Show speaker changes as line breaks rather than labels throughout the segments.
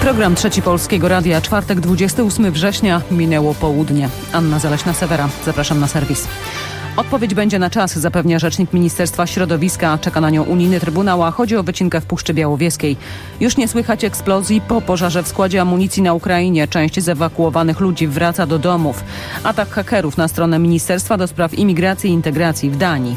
Program Trzeci Polskiego Radia, czwartek 28 września, minęło południe. Anna Zaleśna-Sewera, zapraszam na serwis. Odpowiedź będzie na czas, zapewnia rzecznik Ministerstwa Środowiska. Czeka na nią unijny trybunał, a chodzi o wycinkę w Puszczy Białowieskiej. Już nie słychać eksplozji po pożarze w składzie amunicji na Ukrainie. Część zewakuowanych ludzi wraca do domów. Atak hakerów na stronę Ministerstwa do Spraw Imigracji i Integracji w Danii.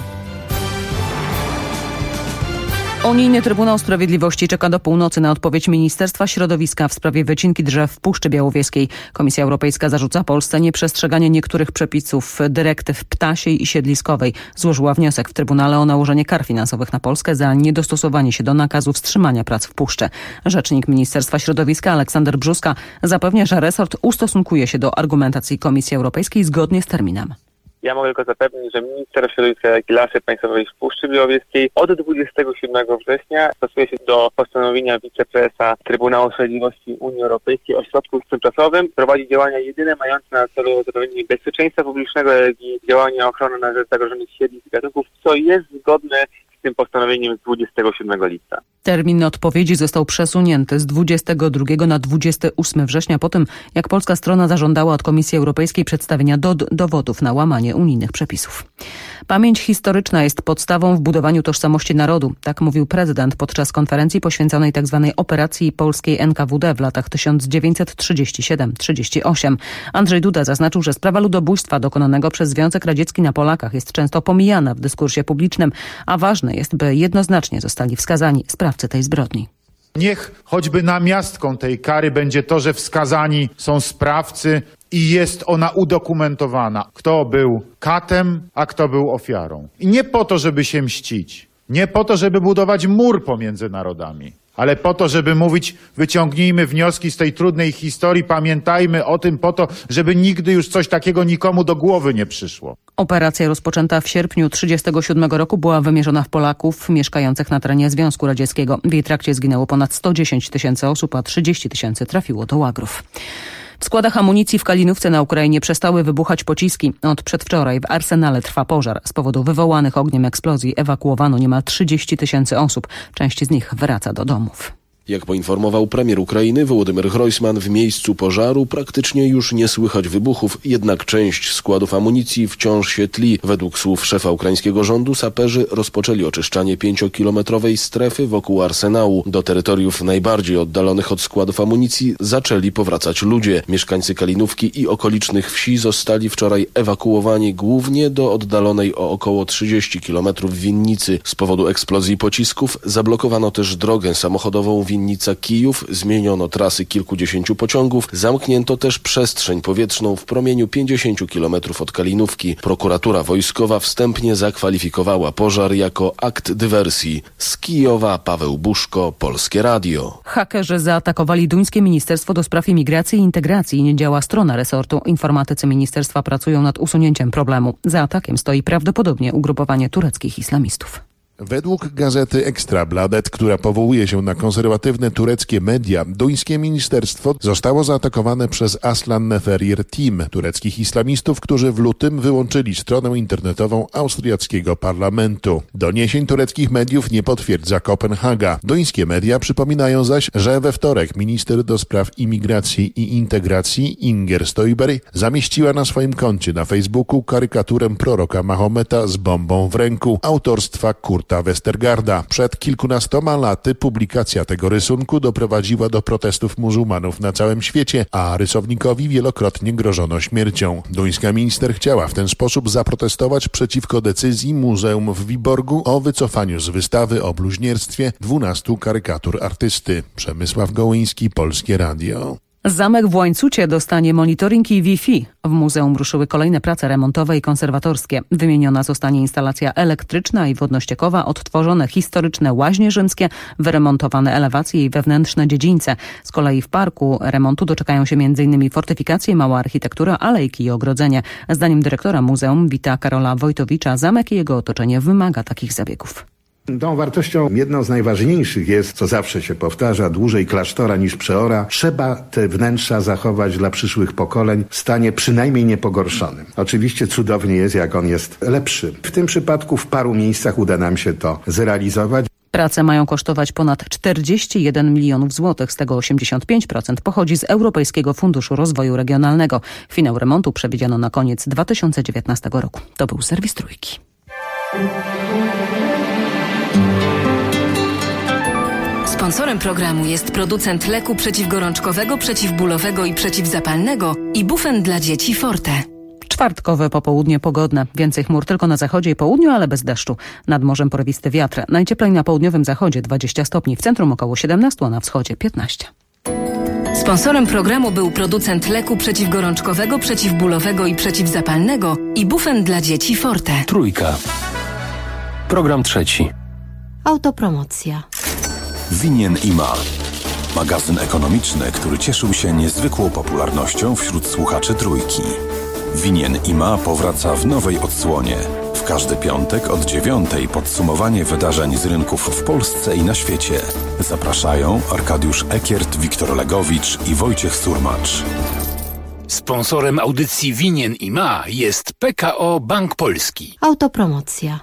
Unijny Trybunał Sprawiedliwości czeka do północy na odpowiedź Ministerstwa Środowiska w sprawie wycinki drzew w Puszczy Białowieskiej. Komisja Europejska zarzuca Polsce nieprzestrzeganie niektórych przepisów dyrektyw ptasiej i siedliskowej. Złożyła wniosek w Trybunale o nałożenie kar finansowych na Polskę za niedostosowanie się do nakazu wstrzymania prac w puszczy. Rzecznik Ministerstwa Środowiska Aleksander Brzuska zapewnia, że resort ustosunkuje się do argumentacji Komisji Europejskiej zgodnie z terminem.
Ja mogę tylko zapewnić, że minister środowiska, jak i Lasy Państwowej w Puszczy Białowieskiej od 27 września stosuje się do postanowienia wiceprezesa Trybunału Sprawiedliwości Unii Europejskiej o środku tymczasowym. Prowadzi działania jedyne mające na celu zapewnienie bezpieczeństwa publicznego, jak i działania ochrony na rzecz zagrożonych siedlisk i gatunków, co jest zgodne z tym postanowieniem z 27 lipca.
Termin odpowiedzi został przesunięty z 22 na 28 września po tym, jak polska strona zażądała od Komisji Europejskiej przedstawienia dowodów na łamanie unijnych przepisów. Pamięć historyczna jest podstawą w budowaniu tożsamości narodu, tak mówił prezydent podczas konferencji poświęconej tzw. operacji polskiej NKWD w latach 1937-38. Andrzej Duda zaznaczył, że sprawa ludobójstwa dokonanego przez Związek Radziecki na Polakach jest często pomijana w dyskursie publicznym, a ważne jest, by jednoznacznie zostali wskazani sprawcy tej zbrodni.
Niech choćby namiastką tej kary będzie to, że wskazani są sprawcy i jest ona udokumentowana. Kto był katem, a kto był ofiarą. I nie po to, żeby się mścić. Nie po to, żeby budować mur pomiędzy narodami. Ale po to, żeby mówić, wyciągnijmy wnioski z tej trudnej historii, pamiętajmy o tym po to, żeby nigdy już coś takiego nikomu do głowy nie przyszło.
Operacja rozpoczęta w sierpniu 1937 roku była wymierzona w Polaków mieszkających na terenie Związku Radzieckiego. W jej trakcie zginęło ponad 110 000 osób, a 30 000 trafiło do łagrów. W składach amunicji w Kalinówce na Ukrainie przestały wybuchać pociski. Od przedwczoraj w arsenale trwa pożar. Z powodu wywołanych ogniem eksplozji ewakuowano niemal 30 000 osób. Część z nich wraca do domów.
Jak poinformował premier Ukrainy Wołodymyr Grojsman, w miejscu pożaru praktycznie już nie słychać wybuchów, jednak część składów amunicji wciąż się tli. Według słów szefa ukraińskiego rządu saperzy rozpoczęli oczyszczanie 5-kilometrowej strefy wokół arsenału. Do terytoriów najbardziej oddalonych od składów amunicji zaczęli powracać ludzie. Mieszkańcy Kalinówki i okolicznych wsi zostali wczoraj ewakuowani głównie do oddalonej o około 30 kilometrów winnicy. Z powodu eksplozji pocisków zablokowano też drogę samochodową Winnica-Kijów, zmieniono trasy kilkudziesięciu pociągów, zamknięto też przestrzeń powietrzną w promieniu 50 km od Kalinówki. Prokuratura wojskowa wstępnie zakwalifikowała pożar jako akt dywersji. Z Kijowa Paweł Buszko, Polskie Radio.
Hakerzy zaatakowali duńskie Ministerstwo do Spraw Imigracji i Integracji. Nie działa strona resortu. Informatycy ministerstwa pracują nad usunięciem problemu. Za atakiem stoi prawdopodobnie ugrupowanie tureckich islamistów.
Według gazety Ekstrabladet, która powołuje się na konserwatywne tureckie media, duńskie ministerstwo zostało zaatakowane przez Aslan Neferir Team, tureckich islamistów, którzy w lutym wyłączyli stronę internetową austriackiego parlamentu. Doniesień tureckich mediów nie potwierdza Kopenhaga. Duńskie media przypominają zaś, że we wtorek minister do spraw imigracji i integracji Inger Støjberg zamieściła na swoim koncie na Facebooku karykaturę proroka Mahometa z bombą w ręku autorstwa Kurta Westergarda. Przed kilkunastoma laty publikacja tego rysunku doprowadziła do protestów muzułmanów na całym świecie, a rysownikowi wielokrotnie grożono śmiercią. Duńska minister chciała w ten sposób zaprotestować przeciwko decyzji Muzeum w Viborgu o wycofaniu z wystawy o bluźnierstwie 12 karykatur artysty. Przemysław Gołyński, Polskie Radio.
Zamek w Łańcucie dostanie monitoring i Wi-Fi. W muzeum ruszyły kolejne prace remontowe i konserwatorskie. Wymieniona zostanie instalacja elektryczna i wodno-ściekowa, odtworzone historyczne łaźnie rzymskie, wyremontowane elewacje i wewnętrzne dziedzińce. Z kolei w parku remontu doczekają się m.in. fortyfikacje, mała architektura, alejki i ogrodzenie. Zdaniem dyrektora muzeum Wita Karola Wojtowicza zamek i jego otoczenie wymaga takich zabiegów.
Tą wartością jedną z najważniejszych jest, co zawsze się powtarza, dłużej klasztora niż przeora. Trzeba te wnętrza zachować dla przyszłych pokoleń w stanie przynajmniej niepogorszonym. Oczywiście cudownie jest, jak on jest lepszy. W tym przypadku w paru miejscach uda nam się to zrealizować.
Prace mają kosztować ponad 41 milionów złotych, z tego 85% pochodzi z Europejskiego Funduszu Rozwoju Regionalnego. Finał remontu przewidziano na koniec 2019 roku. To był serwis Trójki.
Sponsorem programu jest producent leku przeciwgorączkowego, przeciwbólowego i przeciwzapalnego Ibufen dla dzieci Forte.
Czwartkowe popołudnie pogodne. Więcej chmur tylko na zachodzie i południu, ale bez deszczu. Nad morzem porywisty wiatr. Najcieplej na południowym zachodzie 20 stopni, w centrum około 17, a na wschodzie 15.
Sponsorem programu był producent leku przeciwgorączkowego, przeciwbólowego i przeciwzapalnego Ibufen dla dzieci Forte.
Trójka. Program trzeci.
Autopromocja.
Winien i ma. Magazyn ekonomiczny, który cieszył się niezwykłą popularnością wśród słuchaczy Trójki. Winien i ma powraca w nowej odsłonie. W każdy piątek od 9:00 podsumowanie wydarzeń z rynków w Polsce i na świecie. Zapraszają Arkadiusz Ekiert, Wiktor Legowicz i Wojciech Surmacz.
Sponsorem audycji Winien i ma jest PKO Bank Polski.
Autopromocja.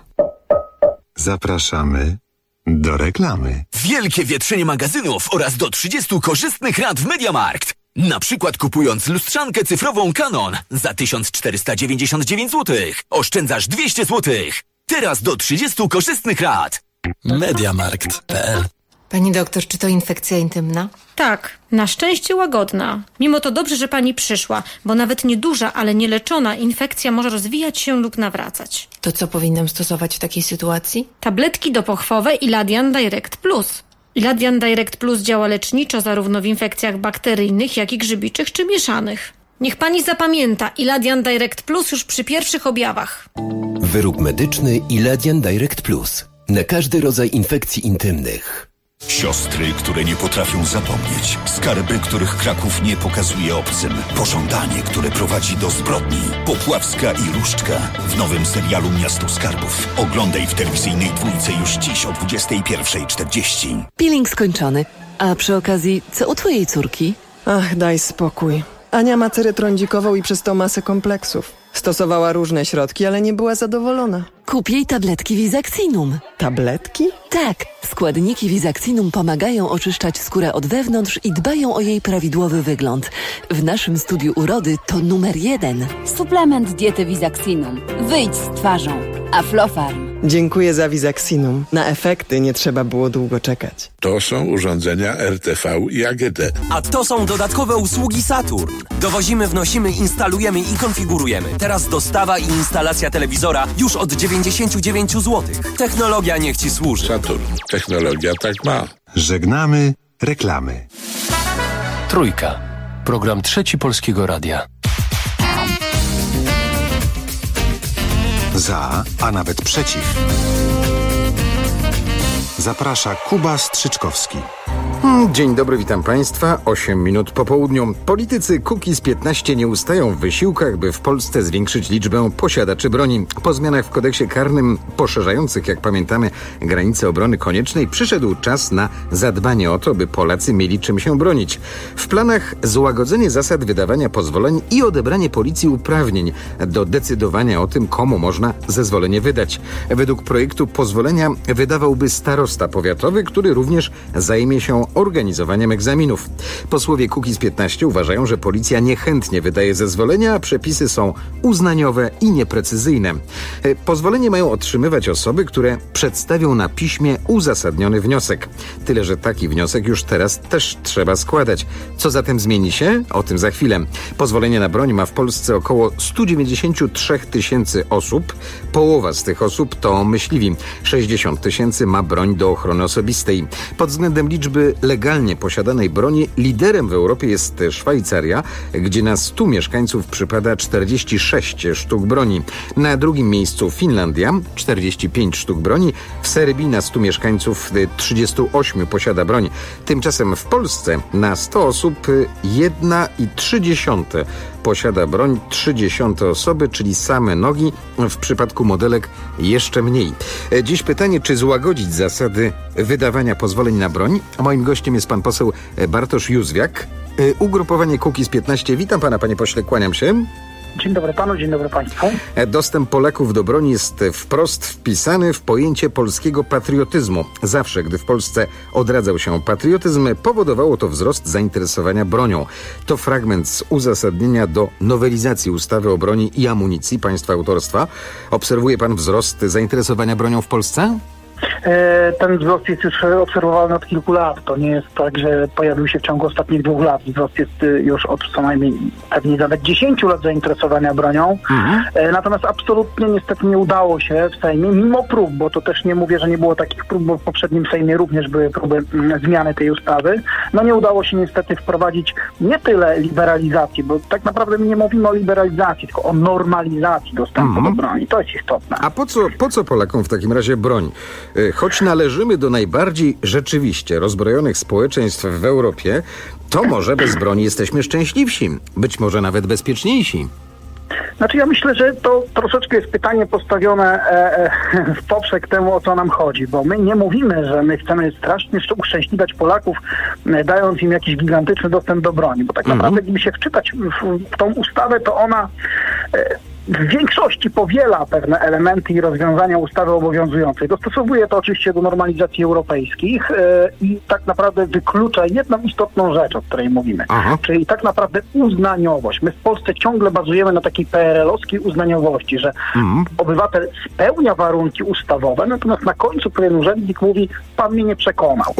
Zapraszamy do reklamy.
Wielkie wietrzenie magazynów oraz do 30 korzystnych rat w MediaMarkt. Na przykład kupując lustrzankę cyfrową Canon za 1499 zł. Oszczędzasz 200 zł. Teraz do 30 korzystnych rat.
MediaMarkt.pl.
Pani doktor, czy to infekcja intymna?
Tak, na szczęście łagodna. Mimo to dobrze, że pani przyszła, bo nawet nieduża, ale nieleczona infekcja może rozwijać się lub nawracać.
To co powinnam stosować w takiej sytuacji?
Tabletki dopochwowe Iladian Direct Plus. Iladian Direct Plus działa leczniczo zarówno w infekcjach bakteryjnych, jak i grzybiczych czy mieszanych. Niech pani zapamięta, Iladian Direct Plus już przy pierwszych objawach.
Wyrób medyczny Iladian Direct Plus. Na każdy rodzaj infekcji intymnych.
Siostry, które nie potrafią zapomnieć. Skarby, których Kraków nie pokazuje obcym. Pożądanie, które prowadzi do zbrodni. Popławska i Różdżka w nowym serialu Miasto Skarbów. Oglądaj w telewizyjnej dwójce już dziś o 21:40.
Peeling skończony. A przy okazji, co u twojej córki?
Ach, daj spokój. Ania ma cerę trądzikową i przez to masę kompleksów. Stosowała różne środki, ale nie była zadowolona.
Kup jej tabletki Visaxinum.
Tabletki?
Tak. Składniki Visaxinum pomagają oczyszczać skórę od wewnątrz i dbają o jej prawidłowy wygląd. W naszym studiu urody to numer 1.
Suplement diety Visaxinum. Wyjdź z twarzą. Aflofarm.
Dziękuję za Visaxinum. Na efekty nie trzeba było długo czekać.
To są urządzenia RTV i AGD.
A to są dodatkowe usługi Saturn. Dowozimy, wnosimy, instalujemy i konfigurujemy. Teraz dostawa i instalacja telewizora już od 99 zł. Technologia niech ci służy.
Saturn. Technologia tak ma.
Żegnamy reklamy.
Trójka. Program trzeci Polskiego Radia.
Za, a nawet przeciw. Zaprasza Kuba Strzyczkowski.
Dzień dobry, witam Państwa. 8 minut po południu. Politycy Kukiz 15 nie ustają w wysiłkach, by w Polsce zwiększyć liczbę posiadaczy broni. Po zmianach w kodeksie karnym poszerzających, jak pamiętamy, granice obrony koniecznej, przyszedł czas na zadbanie o to, by Polacy mieli czym się bronić. W planach złagodzenie zasad wydawania pozwoleń i odebranie policji uprawnień do decydowania o tym, komu można zezwolenie wydać. Według projektu pozwolenia wydawałby starosta powiatowy, który również zajmie się organizowaniem egzaminów. Posłowie Kukiz 15 uważają, że policja niechętnie wydaje zezwolenia, a przepisy są uznaniowe i nieprecyzyjne. Pozwolenie mają otrzymywać osoby, które przedstawią na piśmie uzasadniony wniosek. Tyle, że taki wniosek już teraz też trzeba składać. Co zatem zmieni się? O tym za chwilę. Pozwolenie na broń ma w Polsce około 193 tysięcy osób. Połowa z tych osób to myśliwi. 60 tysięcy ma broń do ochrony osobistej. Pod względem liczby legalnie posiadanej broni liderem w Europie jest Szwajcaria, gdzie na 100 mieszkańców przypada 46 sztuk broni. Na drugim miejscu Finlandia, 45 sztuk broni. W Serbii na 100 mieszkańców 38 posiada broń. Tymczasem w Polsce na 100 osób 1,3 posiada broń, 30 osoby, czyli same nogi. W przypadku modelek jeszcze mniej. Dziś pytanie, czy złagodzić zasady wydawania pozwoleń na broń? A moim gościem jest pan poseł Bartosz Józwiak, ugrupowanie Kukiz 15. Witam pana, panie pośle, kłaniam się.
Dzień dobry panu, dzień dobry państwu.
Dostęp Polaków do broni jest wprost wpisany w pojęcie polskiego patriotyzmu. Zawsze, gdy w Polsce odradzał się patriotyzm, powodowało to wzrost zainteresowania bronią. To fragment z uzasadnienia do nowelizacji ustawy o broni i amunicji państwa autorstwa. Obserwuje pan wzrost zainteresowania bronią w Polsce?
Ten wzrost jest już obserwowalny od kilku lat. To nie jest tak, że pojawił się w ciągu ostatnich 2 lat. Wzrost jest już od co najmniej pewnie nawet 10 lat zainteresowania bronią. Natomiast absolutnie niestety nie udało się w Sejmie, mimo prób, bo to też nie mówię, że nie było takich prób, bo w poprzednim Sejmie również były próby zmiany tej ustawy. No nie udało się niestety wprowadzić nie tyle liberalizacji, bo tak naprawdę my nie mówimy o liberalizacji, tylko o normalizacji dostępu do broni. To jest istotne.
A po co Polakom w takim razie broń? Choć należymy do najbardziej rzeczywiście rozbrojonych społeczeństw w Europie, to może bez broni jesteśmy szczęśliwsi, być może nawet bezpieczniejsi.
Znaczy ja myślę, że to troszeczkę jest pytanie postawione w poprzek temu, o co nam chodzi, bo my nie mówimy, że my chcemy strasznie uszczęśliwiać Polaków, dając im jakiś gigantyczny dostęp do broni, bo tak naprawdę gdyby się wczytać w tą ustawę, to ona w większości powiela pewne elementy i rozwiązania ustawy obowiązującej. Dostosowuje to oczywiście do normalizacji europejskich i tak naprawdę wyklucza jedną istotną rzecz, o której mówimy. Czyli tak naprawdę uznaniowość. My w Polsce ciągle bazujemy na takiej PRL-owskiej uznaniowości, że obywatel spełnia warunki ustawowe, natomiast na końcu pewien urzędnik mówi, pan mnie nie przekonał.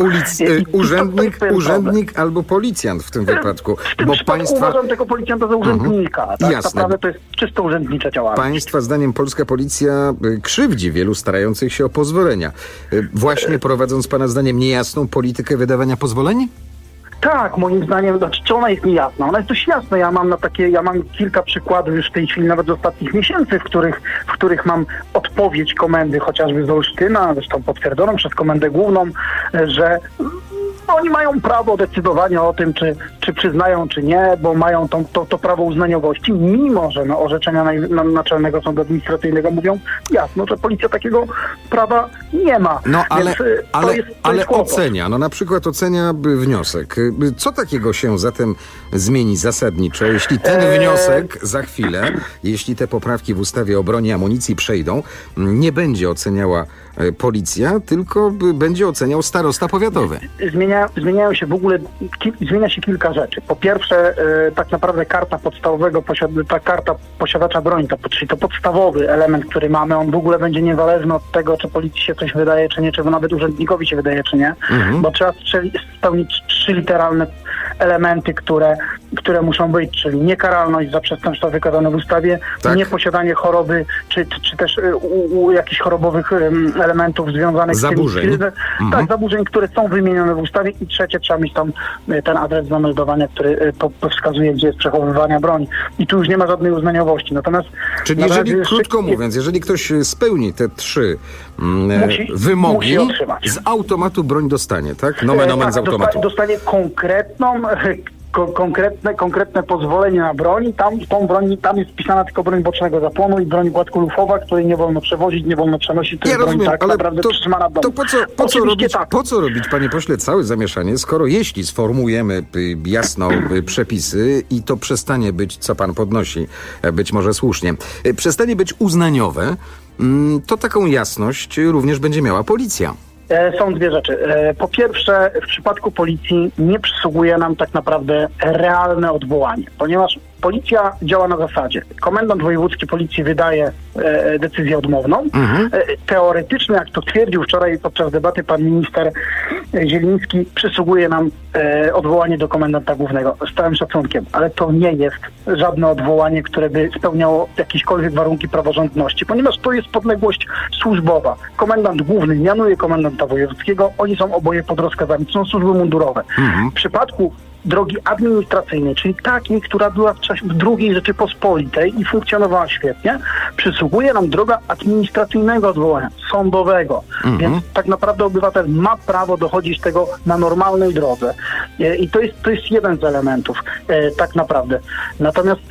Urzędnik albo policjant w tym wypadku.
W tym przypadku uważam tego policjanta za urzędnika. Tak naprawdę to jest czysto urzędnicze działalność.
Państwa zdaniem polska policja krzywdzi wielu starających się o pozwolenia. Właśnie prowadząc pana zdaniem niejasną politykę wydawania pozwoleń?
Tak, moim zdaniem, czy ona jest niejasna? Ona jest dość jasna. Ja mam kilka przykładów już w tej chwili, nawet z ostatnich miesięcy, w których mam odpowiedź komendy, chociażby z Olsztyna, zresztą potwierdzoną przez Komendę Główną, że oni mają prawo decydowania o tym, czy przyznają, czy nie, bo mają to prawo uznaniowości, mimo że orzeczenia Naczelnego Sądu Administracyjnego mówią jasno, że policja takiego prawa nie ma.
No ale ocenia, na przykład ocenia wniosek. Co takiego się zatem zmieni zasadniczo, jeśli ten wniosek za chwilę, jeśli te poprawki w ustawie o broni i amunicji przejdą, nie będzie oceniała policja, tylko będzie oceniał starosta powiatowy.
Zmienia się kilka rzeczy. Po pierwsze, tak naprawdę karta podstawowego, karta posiadacza broni, czyli to podstawowy element, który mamy, on w ogóle będzie niezależny od tego, czy policji się coś wydaje, czy nie, czy nawet urzędnikowi się wydaje, czy nie, bo trzeba spełnić 3 literalne elementy, które muszą być, czyli niekaralność za przestępstwa wykazane w ustawie, nieposiadanie choroby, czy też jakichś chorobowych elementów związanych z
zaburzeń.
Zaburzeń, które są wymienione w ustawie i trzecie, trzeba mieć tam ten adres zameldowania, który wskazuje, gdzie jest przechowywania broni. I tu już nie ma żadnej uznaniowości. Natomiast
czyli krótko mówiąc, jeżeli ktoś spełni te 3 wymogi, z automatu broń dostanie, tak? Nomen omen z automatu.
Dostanie konkretne pozwolenie na broń. Tam jest wpisana tylko broń bocznego zapłonu i broń gładkolufowa, której nie wolno przewozić, nie wolno przenosić.
Ja rozumiem,
tak
ale
naprawdę trzymana w domu.
To po co robić, panie pośle, całe zamieszanie, skoro jeśli sformułujemy jasno przepisy i to przestanie być, co pan podnosi, być może słusznie, przestanie być uznaniowe, to taką jasność również będzie miała policja.
Są 2 rzeczy. Po pierwsze, w przypadku policji nie przysługuje nam tak naprawdę realne odwołanie, ponieważ policja działa na zasadzie. Komendant wojewódzki policji wydaje decyzję odmowną. Teoretycznie, jak to twierdził wczoraj podczas debaty pan minister Zieliński, przysługuje nam odwołanie do komendanta głównego. Z całym szacunkiem, ale to nie jest żadne odwołanie, które by spełniało jakiekolwiek warunki praworządności, ponieważ to jest podległość służbowa. Komendant główny mianuje komendanta wojewódzkiego, oni są oboje pod rozkazami, to są służby mundurowe. W przypadku drogi administracyjnej, czyli takiej, która była w II Rzeczypospolitej i funkcjonowała świetnie, przysługuje nam droga administracyjnego odwołania, sądowego. Więc tak naprawdę obywatel ma prawo dochodzić tego na normalnej drodze. I to jest jeden z elementów, tak naprawdę. Natomiast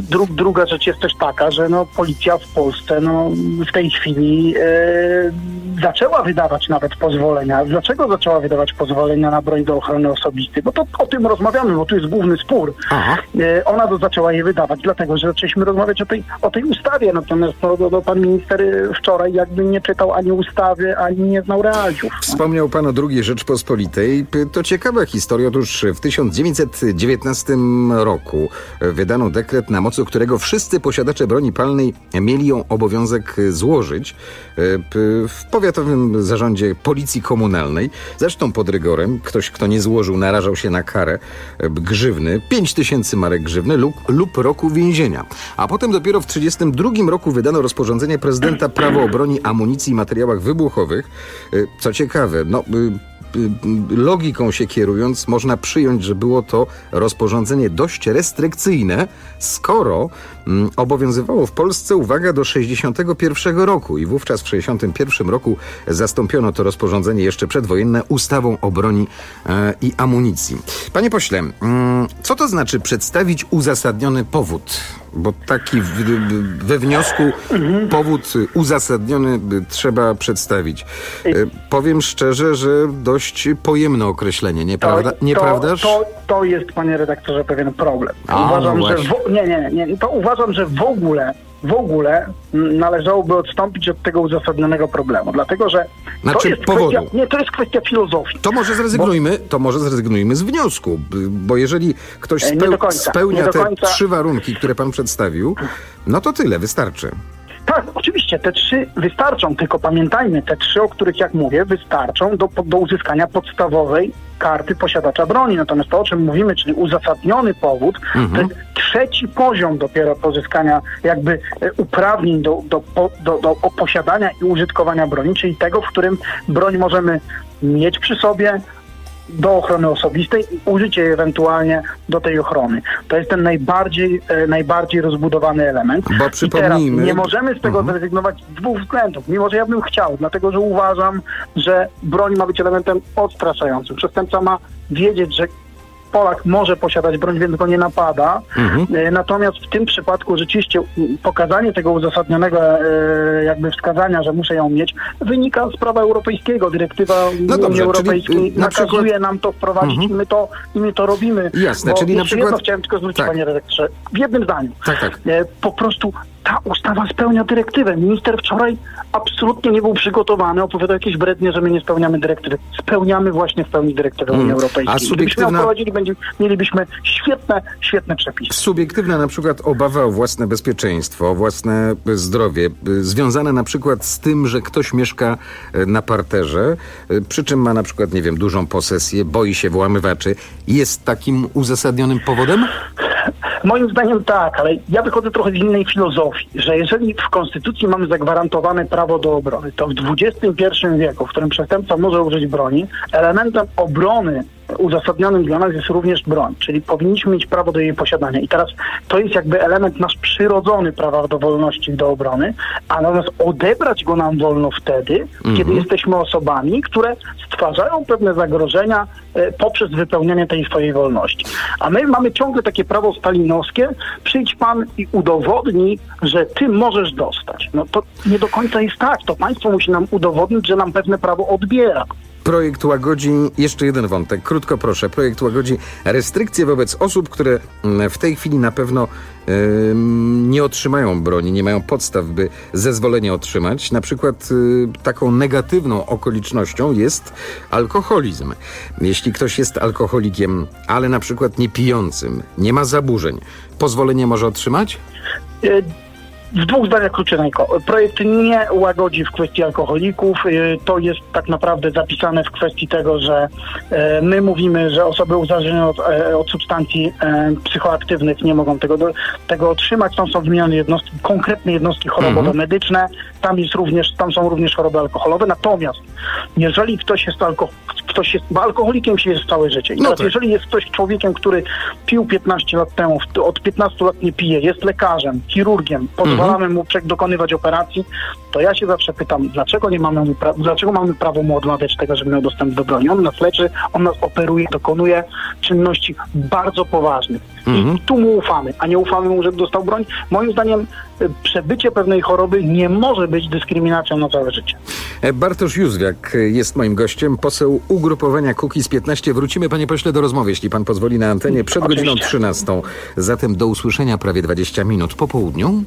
druga rzecz jest też taka, że policja w Polsce w tej chwili zaczęła wydawać nawet pozwolenia. Dlaczego zaczęła wydawać pozwolenia na broń do ochrony osobistej? Bo to o tym rozmawiamy, bo tu jest główny spór. Ona to zaczęła je wydawać, dlatego że zaczęliśmy rozmawiać o tej ustawie, natomiast pan minister wczoraj jakby nie czytał ani ustawy, ani nie znał realiów.
Wspomniał pan o II Rzeczpospolitej. To ciekawa historia. Otóż w 1919 roku wydano dekret, na mocy którego wszyscy posiadacze broni palnej mieli ją obowiązek złożyć w powiatowym zarządzie policji komunalnej. Zresztą pod rygorem. Ktoś, kto nie złożył, narażał się na karę grzywny, 5000 marek grzywny lub roku więzienia. A potem dopiero w 1932 roku wydano rozporządzenie prezydenta Prawo o broni, amunicji i materiałach wybuchowych. Co ciekawe, logiką się kierując, można przyjąć, że było to rozporządzenie dość restrykcyjne, skoro obowiązywało w Polsce, uwaga, do 1961 roku i wówczas w 1961 roku zastąpiono to rozporządzenie jeszcze przedwojenne ustawą o broni i amunicji. Panie pośle, co to znaczy przedstawić uzasadniony powód? Bo taki we wniosku powód uzasadniony trzeba przedstawić. Powiem szczerze, że dość pojemne określenie, nieprawdaż?
To jest, panie redaktorze, pewien problem. Uważam, że w ogóle należałoby odstąpić od tego uzasadnionego problemu, dlatego że to jest kwestia filozofii.
To może zrezygnujmy z wniosku, bo jeżeli ktoś spełnia te 3 warunki, które pan przedstawił, no to tyle, wystarczy.
Tak, oczywiście, te 3 wystarczą, tylko pamiętajmy, te 3, o których jak mówię, wystarczą do uzyskania podstawowej karty posiadacza broni. Natomiast to, o czym mówimy, czyli uzasadniony powód, to jest 3. poziom dopiero pozyskania jakby uprawnień do posiadania i użytkowania broni, czyli tego, w którym broń możemy mieć przy sobie do ochrony osobistej i użyć jej ewentualnie do tej ochrony. To jest ten najbardziej rozbudowany element.
Bo przypomnijmy...
I teraz nie możemy z tego zrezygnować z 2 względów. Mimo, że ja bym chciał, dlatego że uważam, że broń ma być elementem odstraszającym. Przestępca ma wiedzieć, że Polak może posiadać broń, więc go nie napada. Natomiast w tym przypadku rzeczywiście pokazanie tego uzasadnionego jakby wskazania, że muszę ją mieć, wynika z prawa europejskiego. Dyrektywa Unii Europejskiej nakazuje nam to wprowadzić i my to robimy.
Jasne, czyli na przykład...
Jedno chciałem tylko zwrócić, panie redaktorze, w jednym zdaniu. Po prostu ta ustawa spełnia dyrektywę. Minister wczoraj absolutnie nie był przygotowany, opowiadał jakieś brednie, że my nie spełniamy dyrektywy. Spełniamy właśnie w pełni dyrektywę Unii Europejskiej. Gdybyśmy ją wprowadzili, mielibyśmy świetne przepisy.
Subiektywna na przykład obawa o własne bezpieczeństwo, o własne zdrowie, związane na przykład z tym, że ktoś mieszka na parterze, przy czym ma na przykład, nie wiem, dużą posesję, boi się włamywaczy, jest takim uzasadnionym powodem?
Moim zdaniem tak, ale ja wychodzę trochę z innej filozofii, że jeżeli w Konstytucji mamy zagwarantowane prawo do obrony, to w XXI wieku, w którym przestępca może użyć broni, elementem obrony uzasadnionym dla nas jest również broń, czyli powinniśmy mieć prawo do jej posiadania. I teraz to jest jakby element nasz przyrodzony prawa do wolności i do obrony, a natomiast odebrać go nam wolno wtedy, kiedy jesteśmy osobami, które stwarzają pewne zagrożenia poprzez wypełnianie tej swojej wolności. A my mamy ciągle takie prawo stalinowskie, przyjdź pan i udowodnij, że ty możesz dostać. No to nie do końca jest tak. To państwo musi nam udowodnić, że nam pewne prawo odbiera.
Projekt łagodzi, jeszcze jeden wątek, krótko proszę, projekt łagodzi restrykcje wobec osób, które w tej chwili na pewno nie otrzymają broni, nie mają podstaw, by zezwolenie otrzymać. Na przykład taką negatywną okolicznością jest alkoholizm. Jeśli ktoś jest alkoholikiem, ale na przykład nie pijącym, nie ma zaburzeń, pozwolenie może otrzymać?
W 2 zdaniach króciuteńko. Projekt nie łagodzi w kwestii alkoholików. To jest tak naprawdę zapisane w kwestii tego, że my mówimy, że osoby uzależnione od substancji psychoaktywnych nie mogą tego otrzymać. Tam są wymienione konkretne jednostki chorobowo-medyczne. Tam są również choroby alkoholowe. Natomiast jeżeli ktoś jest bo alkoholikiem się jest całe życie. I teraz jeżeli jest ktoś człowiekiem, który pił 15 lat temu, od 15 lat nie pije, jest lekarzem, chirurgiem, pozwalamy mu dokonywać operacji, to ja się zawsze pytam, dlaczego mamy prawo mu odmawiać tego, żeby miał dostęp do broni? On nas leczy, on nas operuje, dokonuje czynności bardzo poważnych. I tu mu ufamy, a nie ufamy mu, żeby dostał broń. Moim zdaniem przebycie pewnej choroby nie może być dyskryminacją na całe życie.
Bartosz Józwiak jest moim gościem, poseł ugrupowania Kukiz15. Wrócimy, panie pośle, do rozmowy, jeśli pan pozwoli, na antenie przed godziną 13. Zatem do usłyszenia prawie 20 minut po południu.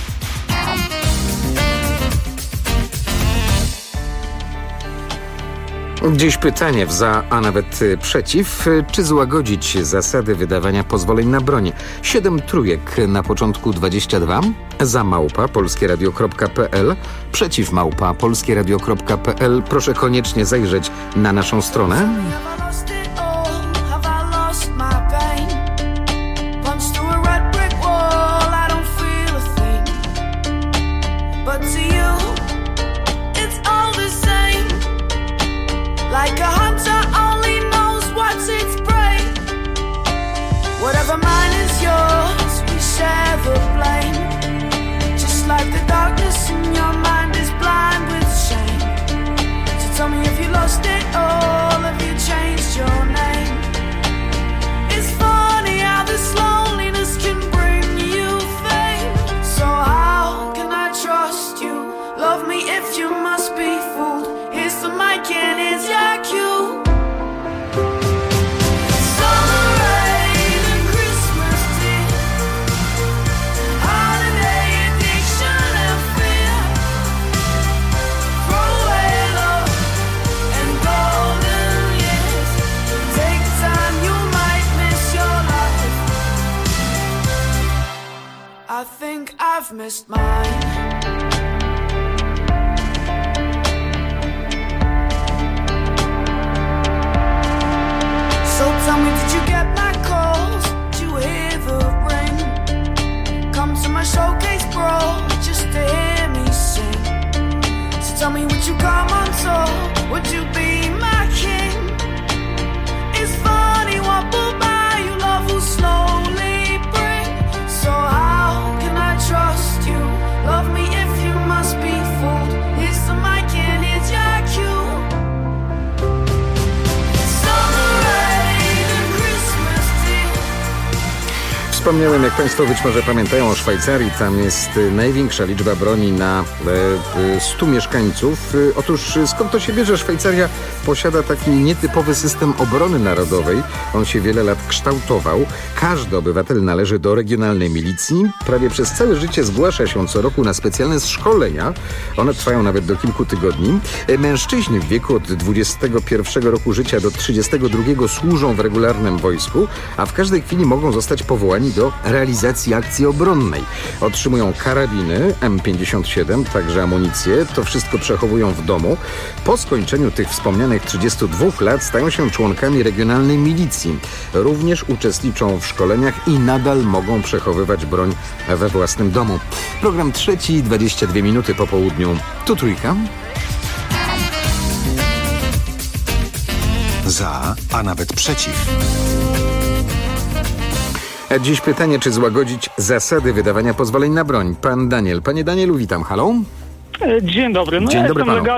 Dziś pytanie w za, a nawet przeciw. Czy złagodzić zasady wydawania pozwoleń na broń? 7 trójek na początku 22. Za @polskieradio.pl. Przeciw @polskieradio.pl. Proszę koniecznie zajrzeć na naszą stronę.
Like a hunter only knows what's its prey. Whatever mine is yours, we share the blame. Just like the darkness in your mind is blind with shame. So tell me if you lost it all, if you changed your name. It's funny how this loneliness can bring you fame. So how can I trust you? Love me if you must be fooled. Here's the mic and it's your cue. Summer rain and Christmas tea, holiday addiction and fear. Throw away love and golden years. Take time, you might miss your life. I think I've missed mine. Tell me, did you get my calls? Did you hear the ring? Come to my showcase, bro, just to hear me sing. So tell me, would you come on tour? Would you be my king? It's funny what will buy you, love will slowly bring. So how can I trust you? Love me if you must be fooled. Here's the mic and here's your cue.
Wspomniałem, jak państwo być może pamiętają, o Szwajcarii. Tam jest największa liczba broni na 100 mieszkańców. Otóż skąd to się bierze? Szwajcaria posiada taki nietypowy system obrony narodowej. On się wiele lat kształtował. Każdy obywatel należy do regionalnej milicji. Prawie przez całe życie zgłasza się co roku na specjalne szkolenia. One trwają nawet do kilku tygodni. Mężczyźni w wieku od 21 roku życia do 32 służą w regularnym wojsku, a w każdej chwili mogą zostać powołani do realizacji akcji obronnej. Otrzymują karabiny M57, także amunicję. To wszystko przechowują w domu. Po skończeniu tych wspomnianych 32 lat stają się członkami regionalnej milicji. Również uczestniczą w szkoleniach i nadal mogą przechowywać broń we własnym domu. Program trzeci, 22 minuty po południu. Tu Trójka.
Za, a nawet przeciw.
Dziś pytanie, czy złagodzić zasady wydawania pozwoleń na broń. Pan Daniel. Panie Danielu, witam. Halo?
Dzień dobry. No
Dzień
ja
dobry
jestem
panu.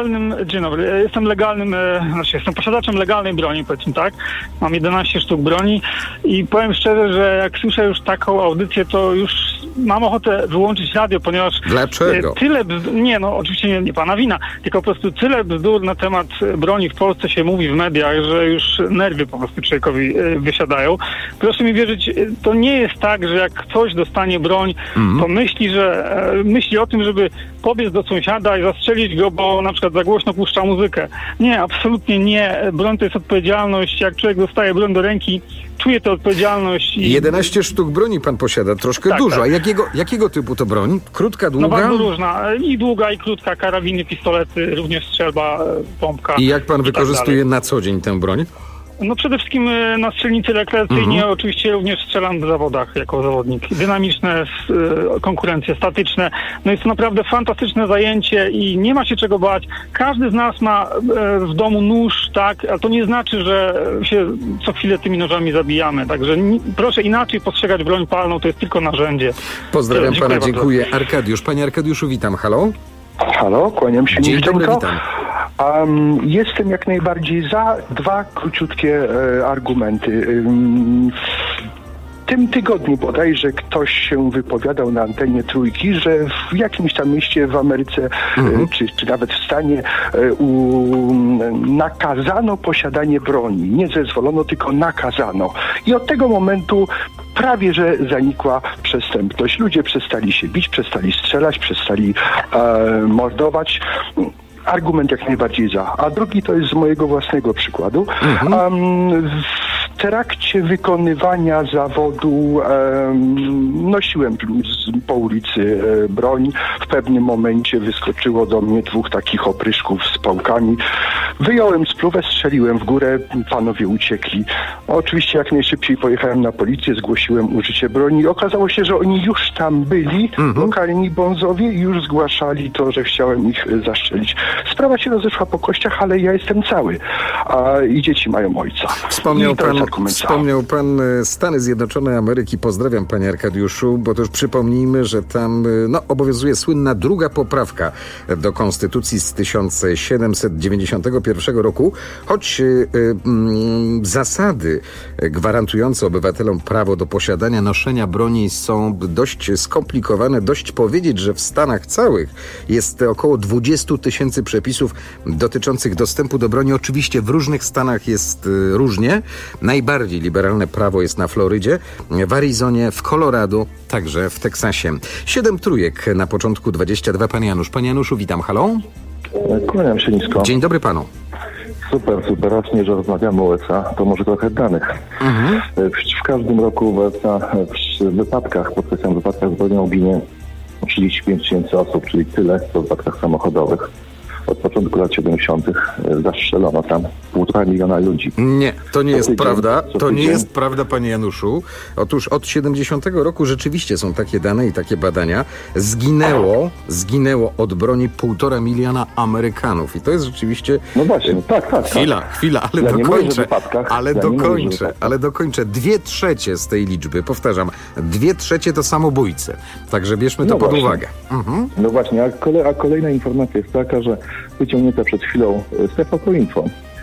Jestem posiadaczem legalnej broni, powiedzmy tak. Mam 11 sztuk broni i powiem szczerze, że jak słyszę już taką audycję, to już mam ochotę wyłączyć radio, ponieważ
Dlaczego?
Oczywiście nie pana wina, tylko po prostu tyle bzdur na temat broni w Polsce się mówi w mediach, że już nerwy po prostu człowiekowi wysiadają. Proszę mi wierzyć, to nie jest tak, że jak ktoś dostanie broń, to myśli o tym, żeby pobiec do sąsiada i zastrzelić go, bo na przykład za głośno puszcza muzykę. Nie, absolutnie nie. Broń to jest odpowiedzialność. Jak człowiek dostaje broń do ręki, czuje tę odpowiedzialność.
11 sztuk broni pan posiada, troszkę
Tak,
dużo.
tak.
A jakiego typu to broń? Krótka, długa?
No bardzo różna. I długa, i krótka. Karabiny, pistolety, również strzelba, pompka.
I jak pan
tak
wykorzystuje
dalej.
na co dzień tę broń?
No przede wszystkim na strzelnicy rekreacyjnie, oczywiście również strzelam w zawodach jako zawodnik. Dynamiczne, konkurencje statyczne. No jest to naprawdę fantastyczne zajęcie i nie ma się czego bać. Każdy z nas ma w domu nóż, tak, a to nie znaczy, że się co chwilę tymi nożami zabijamy. Także proszę inaczej postrzegać broń palną, to jest tylko narzędzie.
Pozdrawiam pana,
bardzo.
dziękuję. Arkadiusz. Panie Arkadiuszu, witam. Halo?
Halo, kłaniam się
Dzień
niższeńko.
dobry, witam.
Jestem jak najbardziej za. Dwa króciutkie argumenty. tym tygodniu bodajże ktoś się wypowiadał na antenie Trójki, że w jakimś tam mieście w Ameryce, czy nawet w stanie nakazano posiadanie broni. Nie zezwolono, tylko nakazano. I od tego momentu prawie że zanikła przestępność. Ludzie przestali się bić, przestali strzelać, przestali mordować. Argument jak najbardziej za. A drugi to jest z mojego własnego przykładu. W trakcie wykonywania zawodu nosiłem po ulicy broń. W pewnym momencie wyskoczyło do mnie 2 takich opryszków z pałkami. Wyjąłem spluwę, strzeliłem w górę, panowie uciekli. Oczywiście jak najszybciej pojechałem na policję, zgłosiłem użycie broni. Okazało się, że oni już tam byli, lokalni bonzowie, i już zgłaszali to, że chciałem ich zastrzelić. Sprawa się rozeszła po kościach, ale ja jestem cały, i dzieci mają ojca.
Wspomniał pan Stany Zjednoczone Ameryki. Pozdrawiam, panie Arkadiuszu, bo też przypomnijmy, że tam obowiązuje słynna 2. poprawka do Konstytucji z 1791 roku, choć zasady gwarantujące obywatelom prawo do posiadania, noszenia broni są dość skomplikowane. Dość powiedzieć, że w Stanach całych jest około 20 000 przepisów dotyczących dostępu do broni. Oczywiście w różnych stanach jest różnie. Najbardziej liberalne prawo jest na Florydzie, w Arizonie, w Colorado, także w Teksasie. 7 trójek na początku 22. Pan Janusz. Panie Januszu, witam. Halo?
Kłaniam się nisko.
Dzień dobry panu.
Super. Raz że rozmawiamy o USA, to może trochę danych. W każdym roku w USA w wypadkach, podkreślam, wypadkach z bronią ginie 35 000 osób, czyli tyle, co w wypadkach samochodowych. Od początku lat 70. zastrzelono tam 1,5 miliona ludzi. Nie, to nie jest prawda. To nie jest prawda, panie Januszu. Otóż od 70 roku rzeczywiście są takie dane i takie badania. Zginęło od broni 1,5 miliona Amerykanów. I to jest rzeczywiście... No właśnie, tak. Chwila, ale ja dokończę. Ale dokończę. 2/3 z tej liczby, powtarzam, 2/3 to samobójcy. Także bierzmy to pod uwagę. No właśnie, a kolejna informacja jest taka, że wyciągnięta przed chwilą z TVP-Info,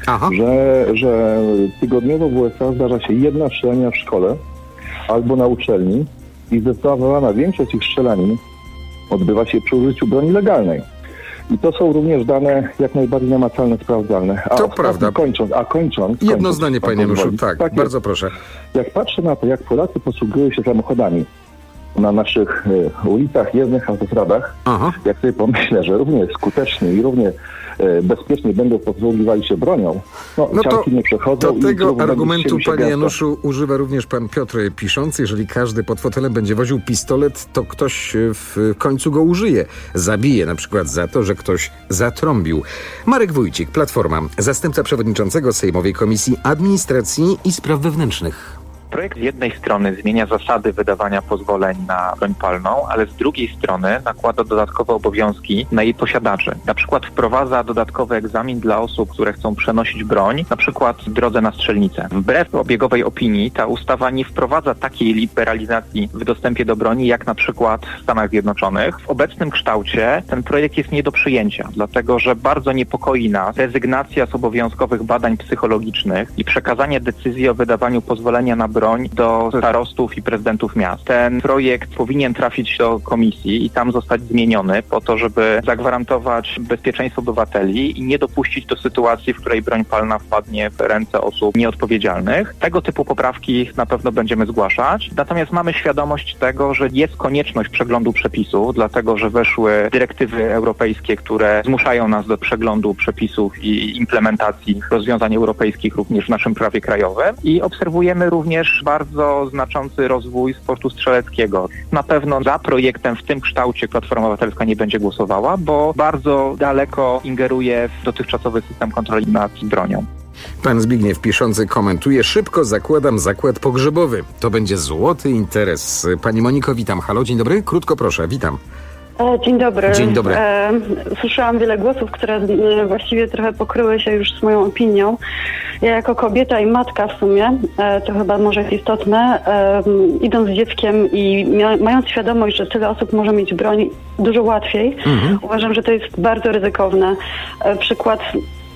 że tygodniowo w USA zdarza się 1 strzelania w szkole albo na uczelni i zdecydowana większość tych strzelanin odbywa się przy użyciu broni legalnej. I to są również dane jak najbardziej namacalne, sprawdzalne.
To prawda.
Kończąc.
Jedno zdanie, panie Januszu. Tak, bardzo proszę.
Jak patrzę na to, jak Polacy posługują się samochodami na naszych ulicach, jezdnych autostradach, jak sobie pomyślę, że równie skutecznie i równie bezpiecznie będą posługiwali się bronią, ciarki nie przechodzą.
Do tego argumentu, panie Januszu, używa również pan Piotr piszący. Jeżeli każdy pod fotelem będzie woził pistolet, to ktoś w końcu go użyje. Zabije na przykład za to, że ktoś zatrąbił. Marek Wójcik, Platforma, zastępca przewodniczącego Sejmowej Komisji Administracji i Spraw Wewnętrznych.
Projekt z jednej strony zmienia zasady wydawania pozwoleń na broń palną, ale z drugiej strony nakłada dodatkowe obowiązki na jej posiadaczy. Na przykład wprowadza dodatkowy egzamin dla osób, które chcą przenosić broń, na przykład w drodze na strzelnicę. Wbrew obiegowej opinii ta ustawa nie wprowadza takiej liberalizacji w dostępie do broni, jak na przykład w Stanach Zjednoczonych. W obecnym kształcie ten projekt jest nie do przyjęcia, dlatego że bardzo niepokoi nas rezygnacja z obowiązkowych badań psychologicznych i przekazanie decyzji o wydawaniu pozwolenia na broń do starostów i prezydentów miast. Ten projekt powinien trafić do komisji i tam zostać zmieniony po to, żeby zagwarantować bezpieczeństwo obywateli i nie dopuścić do sytuacji, w której broń palna wpadnie w ręce osób nieodpowiedzialnych. Tego typu poprawki na pewno będziemy zgłaszać. Natomiast mamy świadomość tego, że jest konieczność przeglądu przepisów, dlatego że weszły dyrektywy europejskie, które zmuszają nas do przeglądu przepisów i implementacji rozwiązań europejskich również w naszym prawie krajowym i obserwujemy również bardzo znaczący rozwój sportu strzeleckiego. Na pewno za projektem w tym kształcie Platforma Obywatelska nie będzie głosowała, bo bardzo daleko ingeruje w dotychczasowy system kontroli nad bronią.
Pan Zbigniew piszący komentuje: szybko zakładam zakład pogrzebowy. To będzie złoty interes. Pani Moniko, witam. Halo, dzień dobry. Krótko proszę, witam.
Dzień dobry.
Dzień dobry.
Słyszałam wiele głosów, które właściwie trochę pokryły się już z moją opinią. Ja jako kobieta i matka w sumie, to chyba może jest istotne, idąc z dzieckiem i mając świadomość, że tyle osób może mieć broń dużo łatwiej, uważam, że to jest bardzo ryzykowne. Przykład